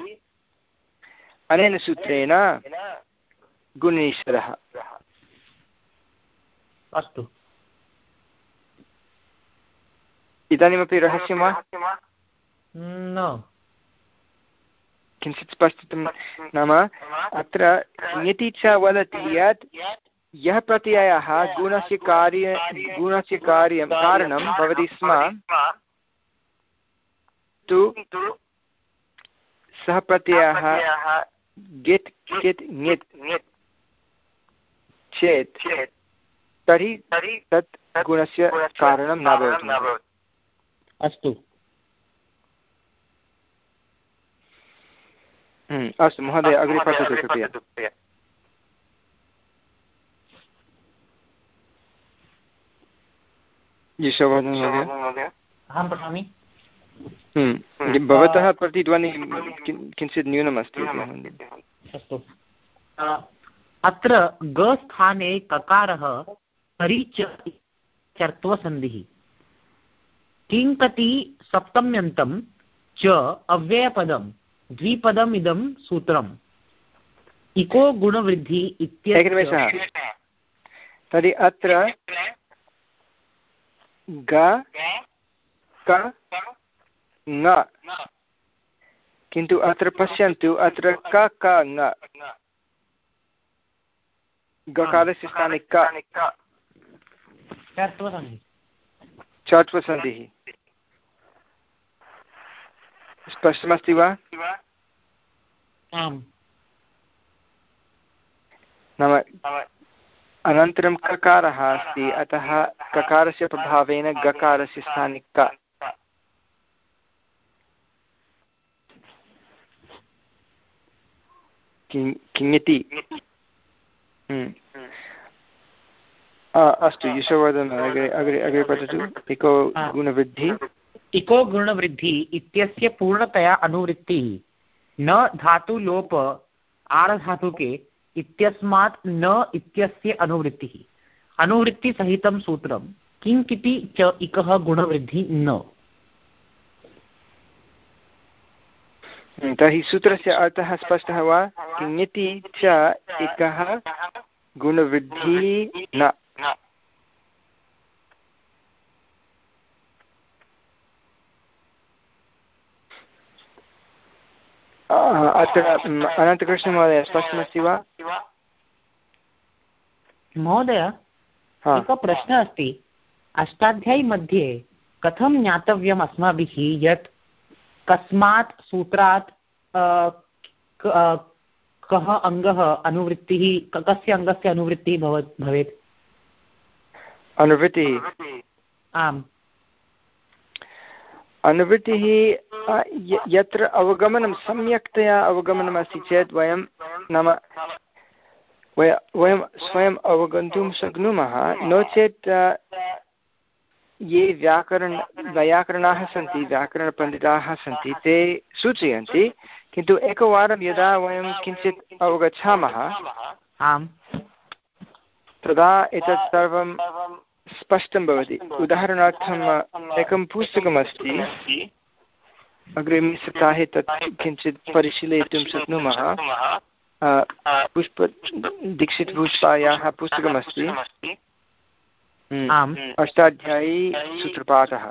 अनेन सूत्रेण गुणेश्वरः। अस्तु इदानीमपि रहस्यं वा न किञ्चित् स्पष्टितं नाम अत्र ङिति च वदति यत् यः प्रत्ययः गुणस्य कार्य गुणस्य कार्यं कारणं भवति स्म तु सः प्रत्ययः गित् कित् ङित् चेत् तर्हि तत् गुणस्य कारणं न भवति। अस्तु अस्तु महोदय अग्रे पठतु कृपया। अहं पठामि। भवतः प्रतिध्वनिः किञ्चित् न्यूनमस्ति। अस्तु अत्र ग स्थाने ककारः परिच चर्त्वसन्धिः किङ्कति सप्तम्यन्तं च अव्ययपदं द्विपदम् इदं सूत्रम् इको गुणवृद्धि इत्यस्य। तर्हि अत्र ग क ङ किन्तु अत्र पश्यन्तु अत्र क क ङ गकारस्य स्थाने क चत्वसन्धिः स्पष्टमस्ति वा? आम् नाम अनन्तरं ककारः अस्ति अतः ककारस्य प्रभावेन गकारस्य स्थाने क किङिति। अस्तु यशोवर्धन अग्रे अग्रे अग्रे पठतु। इको गुणवृद्धि इको गुणवृद्धि इत्यस्य पूर्णतया अनुवृत्तिः न धातुलोप आर्धातुके इत्यस्मात् न इत्यस्य अनुवृत्तिः अनुवृत्तिसहितं सूत्रं किङ्किति च इकः गुणवृद्धि न। तर्हि सूत्रस्य अर्थः स्पष्टः वा? किङिति च इकः गुणवृद्धिः न। अत्र अनन्तकृष्णमहोदय स्पष्टमस्ति वा? महोदय एकः प्रश्नः अस्ति। अष्टाध्यायी मध्ये कथं ज्ञातव्यम् अस्माभिः यत् कस्मात् सूत्रात् कः अङ्गः अनुवृत्तिः कस्य अङ्गस्य अनुवृत्तिः भवेत्? अनुवृत्तिः आम् अनुवृत्तिः यत्र अवगमनं सम्यक्तया अवगमनम् अस्ति चेत् वयं नाम वय वयं स्वयम् अवगन्तुं शक्नुमः। नो चेत् ये व्याकरण वैयाकरणाः सन्ति व्याकरणपण्डिताः सन्ति ते सूचयन्ति किन्तु एकवारं यदा वयं किञ्चित् अवगच्छामः आम् तदा एतत् सर्वं स्पष्टं भवति। उदाहरणार्थम् एकं पुस्तकमस्ति अग्रिमे सप्ताहे तत् किञ्चित् परिशीलयितुं शक्नुमः। पुष्प दीक्षितपुष्पायाः पुस्तकमस्ति, अष्टाध्यायी सूत्रपाठः।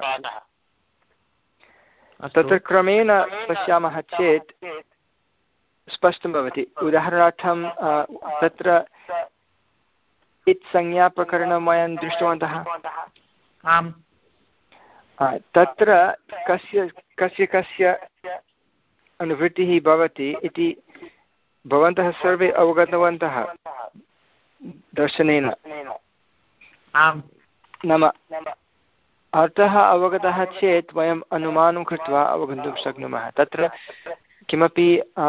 तत्र क्रमेण पश्यामः चेत् स्पष्टं भवति। उदाहरणार्थं तत्र इत्संज्ञाप्रकरणं वयं दृष्टवन्तः। आम्। तत्र कस्य कस्य कस्य अनुवृत्तिः भवति इति भवन्तः सर्वे अवगतवन्तः दर्शनेन। नाम अर्थः अवगतः चेत् वयम् अनुमानं कृत्वा अवगन्तुं शक्नुमः। तत्र किमपि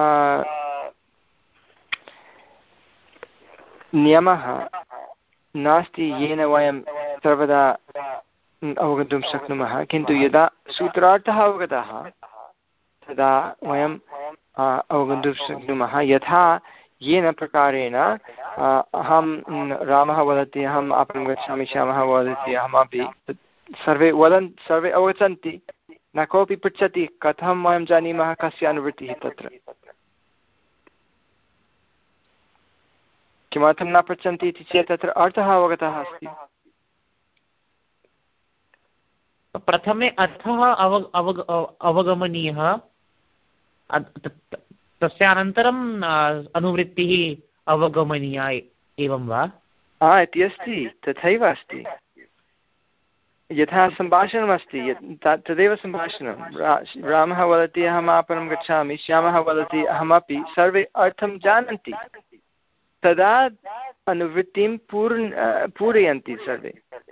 नियमः नास्ति येन वयं सर्वदा अवगन्तुं शक्नुमः, किन्तु यदा सूत्रार्थः अवगतः तदा वयम् अवगन्तुं शक्नुमः। यथा येन प्रकारेण अहं रामः वदति अहम् आपणं गच्छामि, श्यामः वदति अहमपि, सर्वे वदन् सर्वे अवगच्छन्ति, न कोऽपि पृच्छति कथं वयं जानीमः कस्य अनुवृत्तिः तत्र। किमर्थं न पृच्छन्ति इति चेत् तत्र अर्थः अवगतः अस्ति। प्रथमे अर्थः अव अवग अवगमनीयः, तस्य अनन्तरम् अनुवृत्तिः अवगमनीया एवं वा? हा इति अस्ति, तथैव अस्ति। यथा सम्भाषणमस्ति तदेव सम्भाषणं। रामः वदति अहम् आपणं गच्छामि, श्यामः वदति अहमपि, सर्वे अर्थं जानन्ति, तदा अनुवृत्तिं पूर्ण पूरयन्ति सर्वे।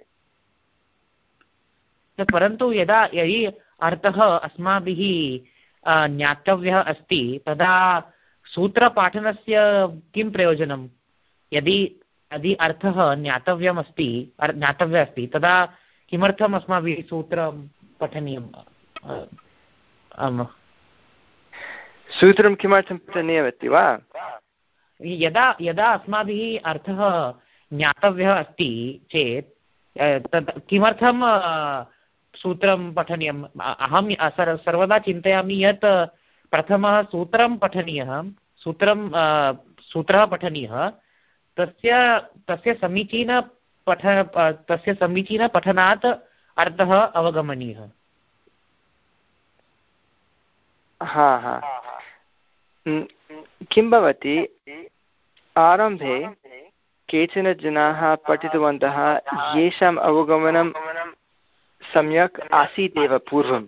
परन्तु यदा यदि अर्थः अस्माभिः ज्ञातव्यः अस्ति तदा सूत्रपाठनस्य किं प्रयोजनं? यदि यदि अर्थः ज्ञातव्यम् अस्ति ज्ञातव्यः अस्ति तदा किमर्थम् अस्माभिः सूत्रं पठनीयम्? सूत्रं किमर्थं पठनीयमस्ति वा? यदा यदा अस्माभिः अर्थः ज्ञातव्यः अस्ति चेत् तद् किमर्थं सूत्रं पठनीयम्? अहं सर्वदा चिन्तयामि यत् प्रथमः सूत्रं पठनीयः, सूत्रं सूत्रः पठनीयः, तस्य तस्य समीचीन पठ तस्य समीचीनपठनात् अर्थः अवगमनीयः। हा हा किं भवति, आरम्भे केचन जनाः पठितवन्तः येषाम् अवगमनं सम्यक् आसीत् एव पूर्वम्।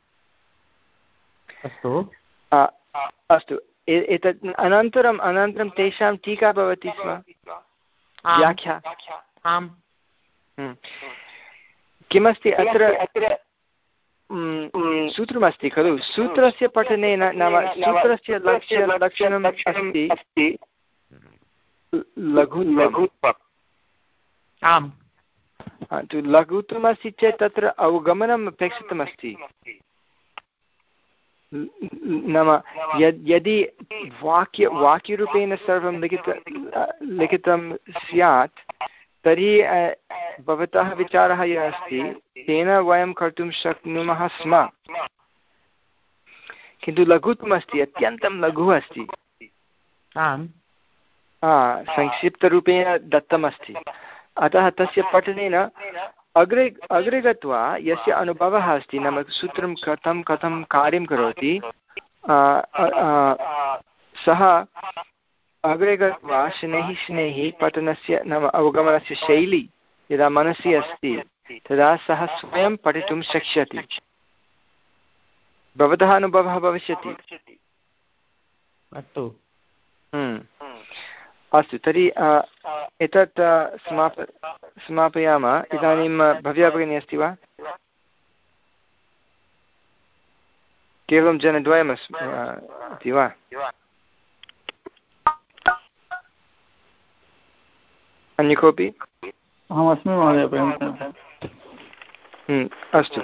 अस्तु अस्तु एतत् अनन्तरम् अनन्तरं तेषां टीका भवति स्म, व्याख्या। आम्। किमस्ति अत्र सूत्रमस्ति खलु, सूत्रस्य पठनेन नाम सूत्रस्य लक्ष्य लक्षणम् अस्ति लघुत्वम्। आम्। लघुत्वमस्ति चेत् तत्र अवगमनम् अपेक्षितमस्ति। नाम यदि वाक्य वाक्यरूपेण सर्वं लिखित लिखितं स्यात् तर्हि भवतः विचारः यः अस्ति तेन वयं कर्तुं शक्नुमः स्म, किन्तु लघुत्वमस्ति, अत्यन्तं लघुः अस्ति। आम्। संक्षिप्तरूपेण दत्तमस्ति, अतः तस्य पठनेन अग्रे अग्रे गत्वा यस्य अनुभवः अस्ति, नाम सूत्रं कथं कथं कार्यं करोति, सः अग्रे गत्वा शनैः शनैः पठनस्य नाम अवगमनस्य शैली यदा मनसि अस्ति तदा सः स्वयं पठितुं शक्ष्यति, भवतः अनुभवः भविष्यति। अस्तु अस्तु तर्हि एतत् समाप समापयामः। इदानीं भव्या भगिनी अस्ति वा? केवलं जनद्वयमस्ति वा? अन्य कोऽपि? अहमस्मि महोदय। अस्तु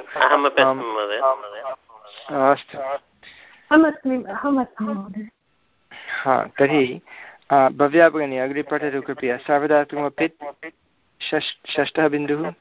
अस्तु हा तर्हि भव्या भगिनी अग्रे पठतु कृपया। सार्वधातुकमपि षष्ठः बिन्दुः।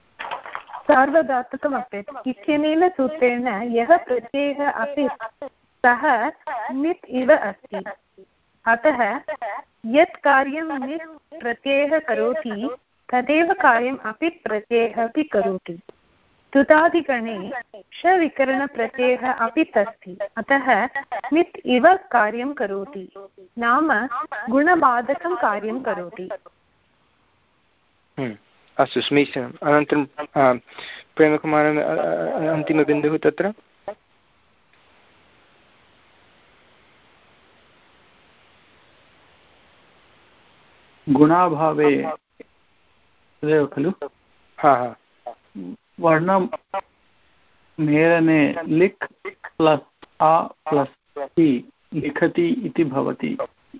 सार्वधातुकमपि इत्यनेन सूत्रेण यः प्रत्ययः अपि सः नित् इव अस्ति। अतः यत् कार्यं नित् प्रत्ययः करोति तदेव कार्यम् अपि प्रत्ययः अपि करोति। तुदादिगणे शविकरणप्रत्ययः अपि तस्ति। अतः नित् इव कार्यं करोति नाम गुणबाधकं कार्यं करोति। अस्तु, समीचीनम्। अनन्तरं प्रेमकुमारः अन्तिमबिन्दुः तत्र। गुणाभावे तदेव खलु। हा हा वर्णं मेलने लिक् प्लस् आ प्लस् इ लिखति इति भवति।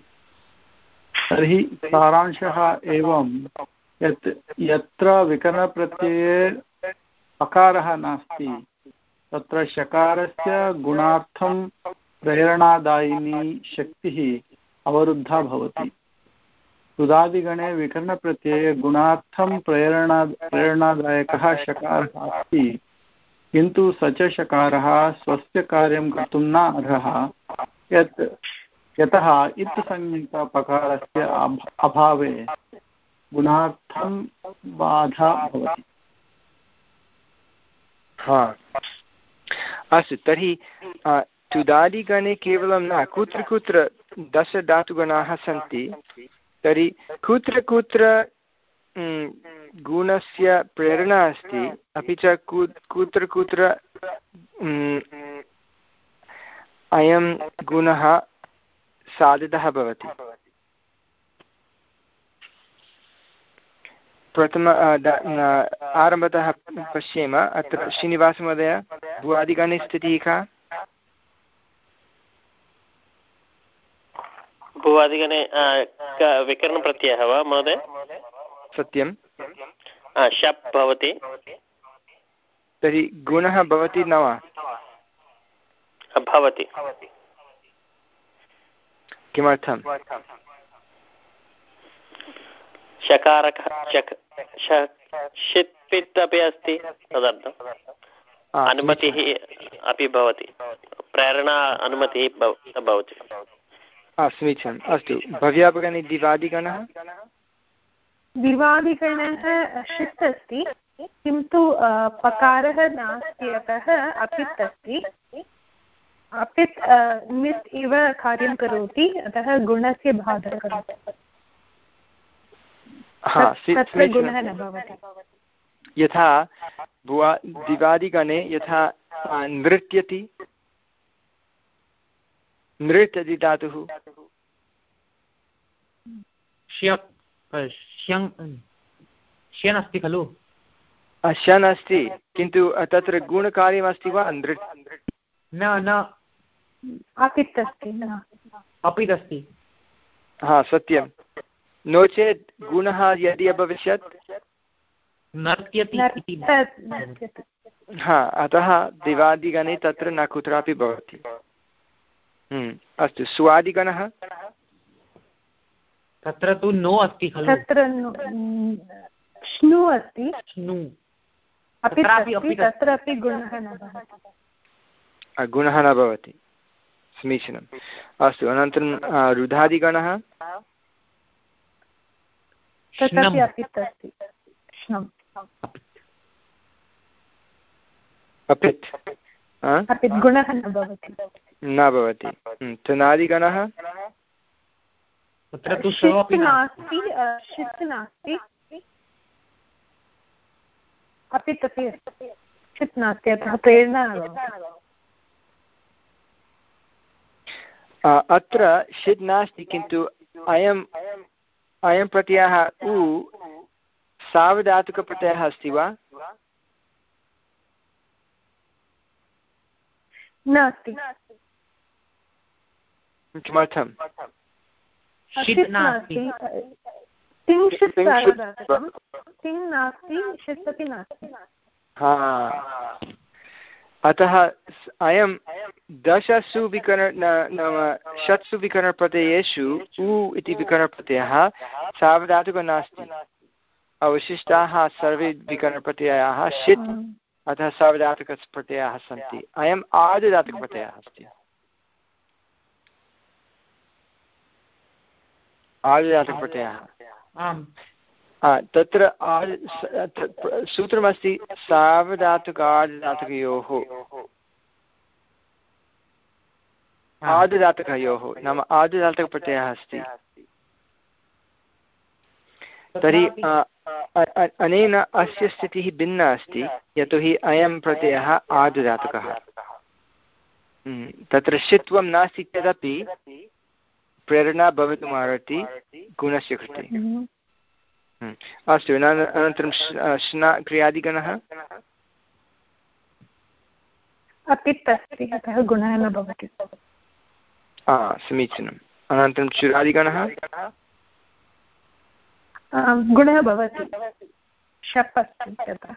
तर्हि सारांशः एवं यत् यत्र विकरणप्रत्यये पकारः नास्ति तत्र शकारस्य गुणार्थं प्रेरणादायिनी शक्तिः अवरुद्धा भवति। तुदादिगणे विकरणप्रत्यये गुणार्थं प्रेरणा प्रेरणादायकः शकारः अस्ति, किन्तु स च शकारः स्वस्य कार्यं कर्तुं न अर्हः, यत् यतः इत्संज्ञकपकारस्य अभावे गुणार्थं बाधा भवति। हा अस्तु, तर्हि तुदादिगणे केवलं न, कुत्र कुत्र दश धातुगणाः सन्ति, तर्हि कुत्र कुत्र गुणस्य प्रेरणा अस्ति, अपि च कुत्र कुत्र अयं गुणः साधितः भवति। प्रथम आरम्भतः पश्येम। अत्र श्रीनिवासमहोदय, भुवादिगणे स्थितिः का? भुवादिगणे विकरणप्रत्ययः वा महोदय? सत्यं। शप् भवति। तर्हि गुणः भवति न वा? भवति। किमर्थं? शकारकः षित् पित् अपि अस्ति, तदर्थम् अनुमतिः अपि भवति, प्रेरणा अनुमतिः भवति। समीचीनम्। अस्तु, भव्यापगणे दिवादिगणः? दिवादिगणः षित् अस्ति, किन्तु पकारः नास्ति, अतः अपित् अस्ति। अपित् नित् इव कार्यं करोति, अतः गुणस्य बाधः करोति। तत्र गुणः न भवति। यथा भुवा दिवादिगणे यथा नृत्यति, नृत् इति धातुः श्यन् अस्ति खलु? श्यन् अस्ति, किन्तु तत्र गुणकार्यमस्ति वा? नृत् न न अपित् अस्ति। अपित् अस्ति। हा सत्यं। नो चेत् गुणः यदि अभविष्यत् नर्त्यति। हा, अतः दिवादिगणे तत्र न कुत्रापि भवति। अस्तु, स्वादिगणः? तत्र तु नो अस्ति खलु? तत्र श्नु अस्ति। श्नु तत्रापि गुणः न भवति। गुणः न भवति। समीचीनम्। अस्तु, अनन्तरं रुधादिगणः? तत्रापि अपित् अस्ति। अपित् अपित् गुणः न भवति। न भवति। तनादिगणः? षित् नास्ति, षित् नास्ति, अपित् अपि अस्ति। षित् नास्ति, अतः प्रेरणा न भवति। अत्र षित् नास्ति, किन्तु अयम् अयं प्रत्ययः उ सार्वधातुकप्रत्ययः अस्ति वा? नास्ति। किमर्थं? षित् नास्ति, तिङ् षित् सार्वधातुकं, तिङ् नास्ति, षित् अपि नास्ति। अतः अयं दशसु विकरण नाम षट्सु विकरणप्रत्ययेषु उ इति विकरणप्रत्ययः सार्वधातुकः नास्ति। अवशिष्टाः सर्वे विकरणप्रत्ययाः षित्, अतः सार्वधातुकप्रत्ययाः सन्ति। अयम् आर्धधातुकप्रत्ययः अस्ति। आर्धधातुकप्रत्ययः। आम् तत्र सूत्रमस्ति सार्वधातुक आर्धधातुकयोः आर्धधातुकयोः नाम आर्धधातुकप्रत्ययः अस्ति। तर्हि अनेन अस्य स्थितिः भिन्ना अस्ति यतोहि अयं प्रत्ययः आर्धधातुकः। तत्र षित्वं नास्ति चेदपि प्रेरणा भवितुमर्हति गुणस्य कृते। अस्तु, अनन्तरं श्ना क्रियादिगणः अपित् अस्ति अतः गुणः न भवति। समीचीनम्। अनन्तरं चुरादिगणः गुणः भवति, शप् अस्ति तथा।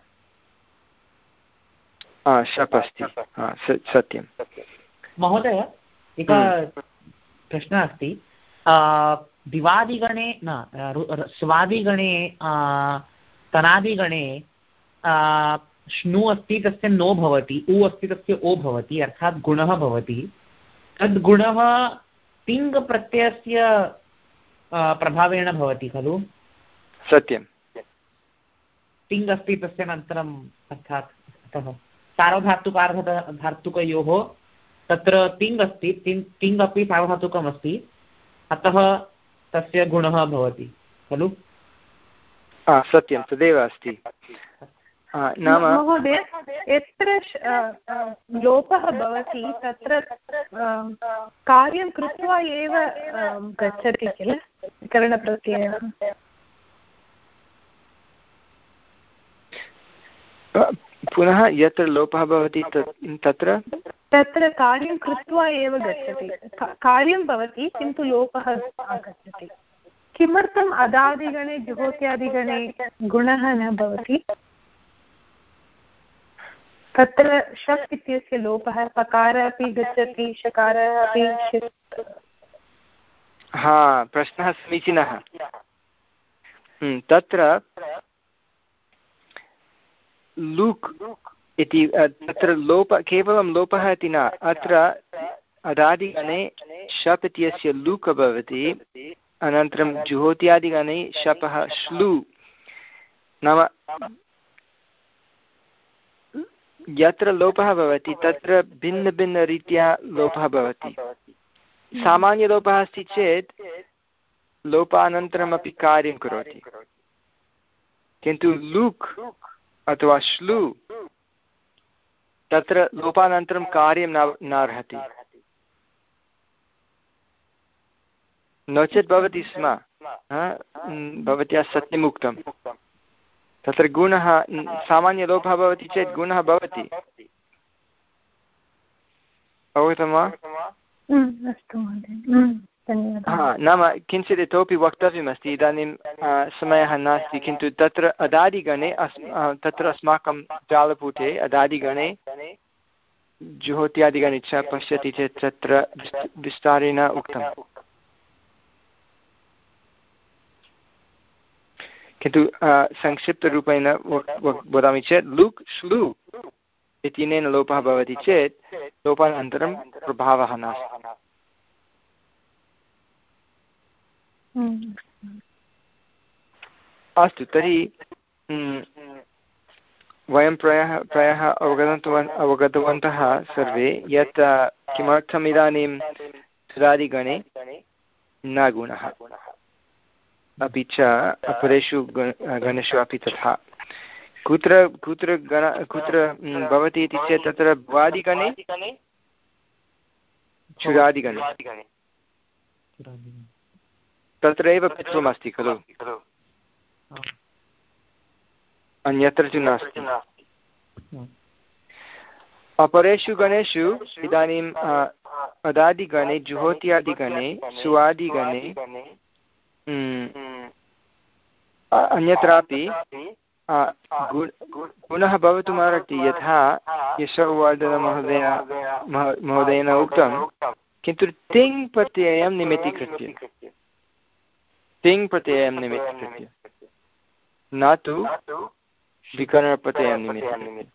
शप् अस्ति, सत्यं। महोदय एकः प्रश्नः अस्ति। दिवादिगणे न स्वादिगणे तनादिगणे श्नु अस्ति तस्य नो भवति, उ अस्ति तस्य ओ भवति, अर्थात् गुणः भवति। तद् गुणः तिङ् प्रत्ययस्य प्रभावेण भवति खलु? सत्यं। तिङ् अस्ति तस्य अनन्तरम् अर्थात् अतः सार्वधातुकार्धधातुकयोः तत्र तिङ् अस्ति, तिङ् अपि सार्वधातुकमस्ति, अतः तस्य गुणः भवति खलु? सत्यं, तदेव अस्ति। महोदय यत्र लोपः भवति तत्र कार्यं कृत्वा एव गच्छति किल करणप्रत्ययः? पुनः यत्र लोपः भवति तत्र तत्र कार्यं कृत्वा एव गच्छति, कार्यं भवति किन्तु लोपः आगच्छति। किमर्थम् अदादिगणे जुहोत्यादिगणे गुणः न भवति? तत्र शप् इत्यस्य लोपः, पकारः अपि गच्छति, शकारः अपि। हा, प्रश्नः समीचीनः। तत्र लुक् इति तत्र लोप केवलं लोपः इति न, अत्र अदादिगणे शप् इत्यस्य लुक् भवति, अनन्तरं जुहोत्यादिगणे शपः श्लू। नाम यत्र लोपः भवति तत्र भिन्नभिन्नरीत्या लोपः भवति। सामान्यलोपः अस्ति चेत् लोपानन्तरमपि कार्यं करोति, किन्तु लुक् अथवा श्लू तत्र लोपानन्तरं कार्यं न नार्हति। नो चेत् भवति स्म, भवत्या सत्यमुक्तं। तत्र गुणः सामान्यलोपः भवति चेत् गुणः भवति। अवगतं वा? अस्तु महोदय, धन्यवादः। नाम किञ्चित् इतोपि वक्तव्यमस्ति, इदानीं समयः नास्ति, किन्तु तत्र अदादिगणे अस् तत्र अस्माकं जालपुटे अदादिगणे जुहोत्यादिगणे च पश्यति चेत् तत्र विस्तारेण उक्तम्। किन्तु संक्षिप्तरूपेण वदामि चेत् लुक् श्लू इत्यनेन लोपः भवति चेत् लोपानन्तरं प्रभावः नास्ति। अस्तु, तर्हि वयं प्रायः प्रायः अवगतवन् अवगतवन्तः सर्वे यत् किमर्थम् इदानीं सुरादिगणे न गुणः, अपि च अपरेषु गणेषु अपि तथा। कुत्र कुत्र गण कुत्र भवति इति चेत् तत्र भ्वादिगणे चुरादिगणे तत्रैव पित्वमस्ति खलु, अन्यत्र तु नास्ति। अपरेषु गणेषु इदानीम् अदादिगणे जुहोत्यादिगणे सुवादिगणे अन्यत्रापि गुणः भवितुमर्हति, यथा यशोवर्धनमहोदय महोदयेन उक्तं, किन्तु तिङ् प्रत्ययं निमित्तीकृत्य तिङ् प्रत्ययं निमित्तीकृत्य न तु विकरणप्रत्ययं निमित्तीकृत्य।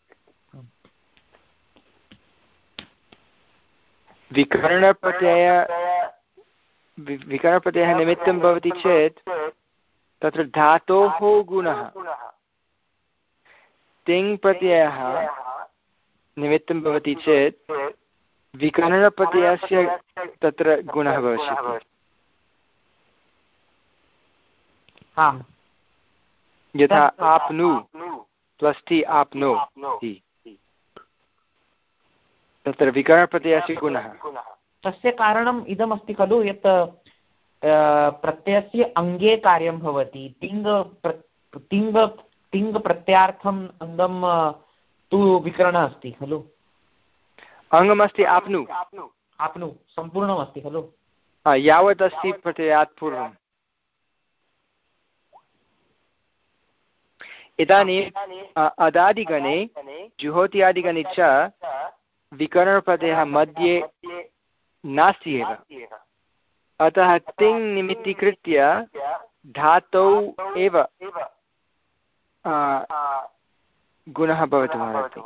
विकरणप्रत्यय विकरणप्रत्ययः निमित्तं भवति चेत् तत्र धातोः गुणः, तिङ् प्रत्ययः निमित्तं भवति चेत् विकरणप्रत्ययस्य तत्र गुणः भविष्यति। यथा आप्नु प्लस् टि आप्नो तत्र विकरणप्रत्ययस्य गुणः। तस्य कारणम् इदमस्ति खलु यत् प्रत्ययस्य अङ्गे कार्यं भवति। तिङ् तिङ् तिङ् प्रत्ययार्थम् अङ्गं तु विकरणः अस्ति खलु। अङ्गमस्ति आप्नु आप्नु सम्पूर्णमस्ति खलु यावत् अस्ति प्रत्ययात् पूर्वम्। इदानीम् अदादिगणे जुहोत्यादिगणे च विकरणप्रत्ययः मध्ये नास्ति एव, अतः तिङ् निमित्तीकृत्य धातौ एव गुणः भवितुमर्हति,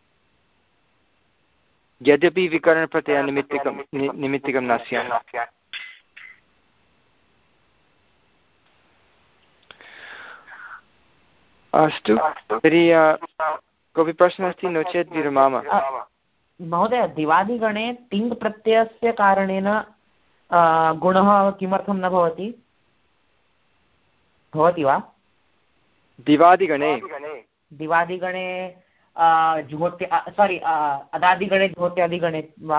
यद्यपि विकरणप्रत्ययः निमित्तिकं निमित्तिकं न स्यात्। अस्तु, तर्हि कोऽपि प्रश्नः अस्ति? नो चेत् विरमामः। महोदय, दिवादिगणे तिङ् प्रत्ययस्य कारणेन गुणः किमर्थं न भवति भवति वा? दिवादिगणे दिवादिगणे जुहोत्य सारी अदादिगणे जुहोत्यादिगणे वा?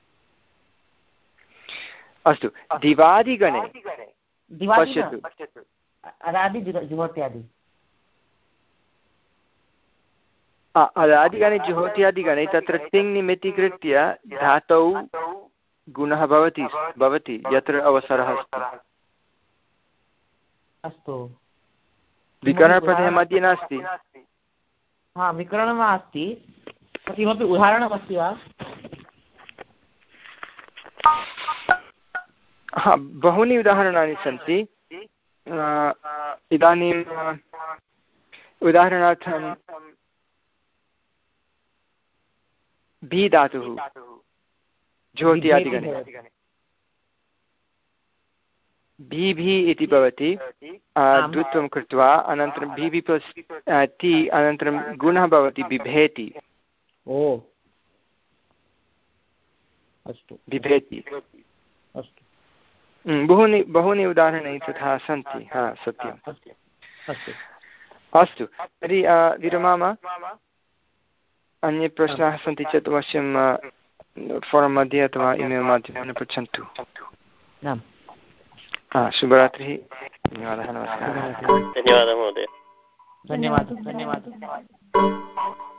अस्तु, दिवादिगणे पश्यतु, अदादि जुहोत्यादि अदादिगणे जुहोत्यादिगणे तत्र तिङ् निमित्तीकृत्य धातौ गुणः भवति भवति यत्र अवसरः अस्ति। अस्तु, विकरणप्रत्ययः मध्ये नास्ति। हा, विकरणम् अस्ति। किमपि उदाहरणमस्ति वा? हा, बहूनि उदाहरणानि सन्ति। इदानीम् उदाहरणार्थं भी धातुः ज्योत्यादिगणे भी भी इति भवति, द्वित्वं कृत्वा अनन्तरं भी भी प्लस् ति अनन्तरं गुणः भवति बिभेति। ओ अस्तु, बिभेति। अस्तु, बहूनि बहूनि उदाहरणानि तथा सन्ति। हा, सत्यम्। अस्तु, तर्हि विरमामः। अन्ये प्रश्नाः सन्ति चेत् अवश्यं फोरं मध्ये अथवा इमेल् माध्यमेन पृच्छन्तु। शुभरात्रिः। धन्यवादः। नमस्कारः। धन्यवादः महोदय। धन्यवादः। धन्यवादः।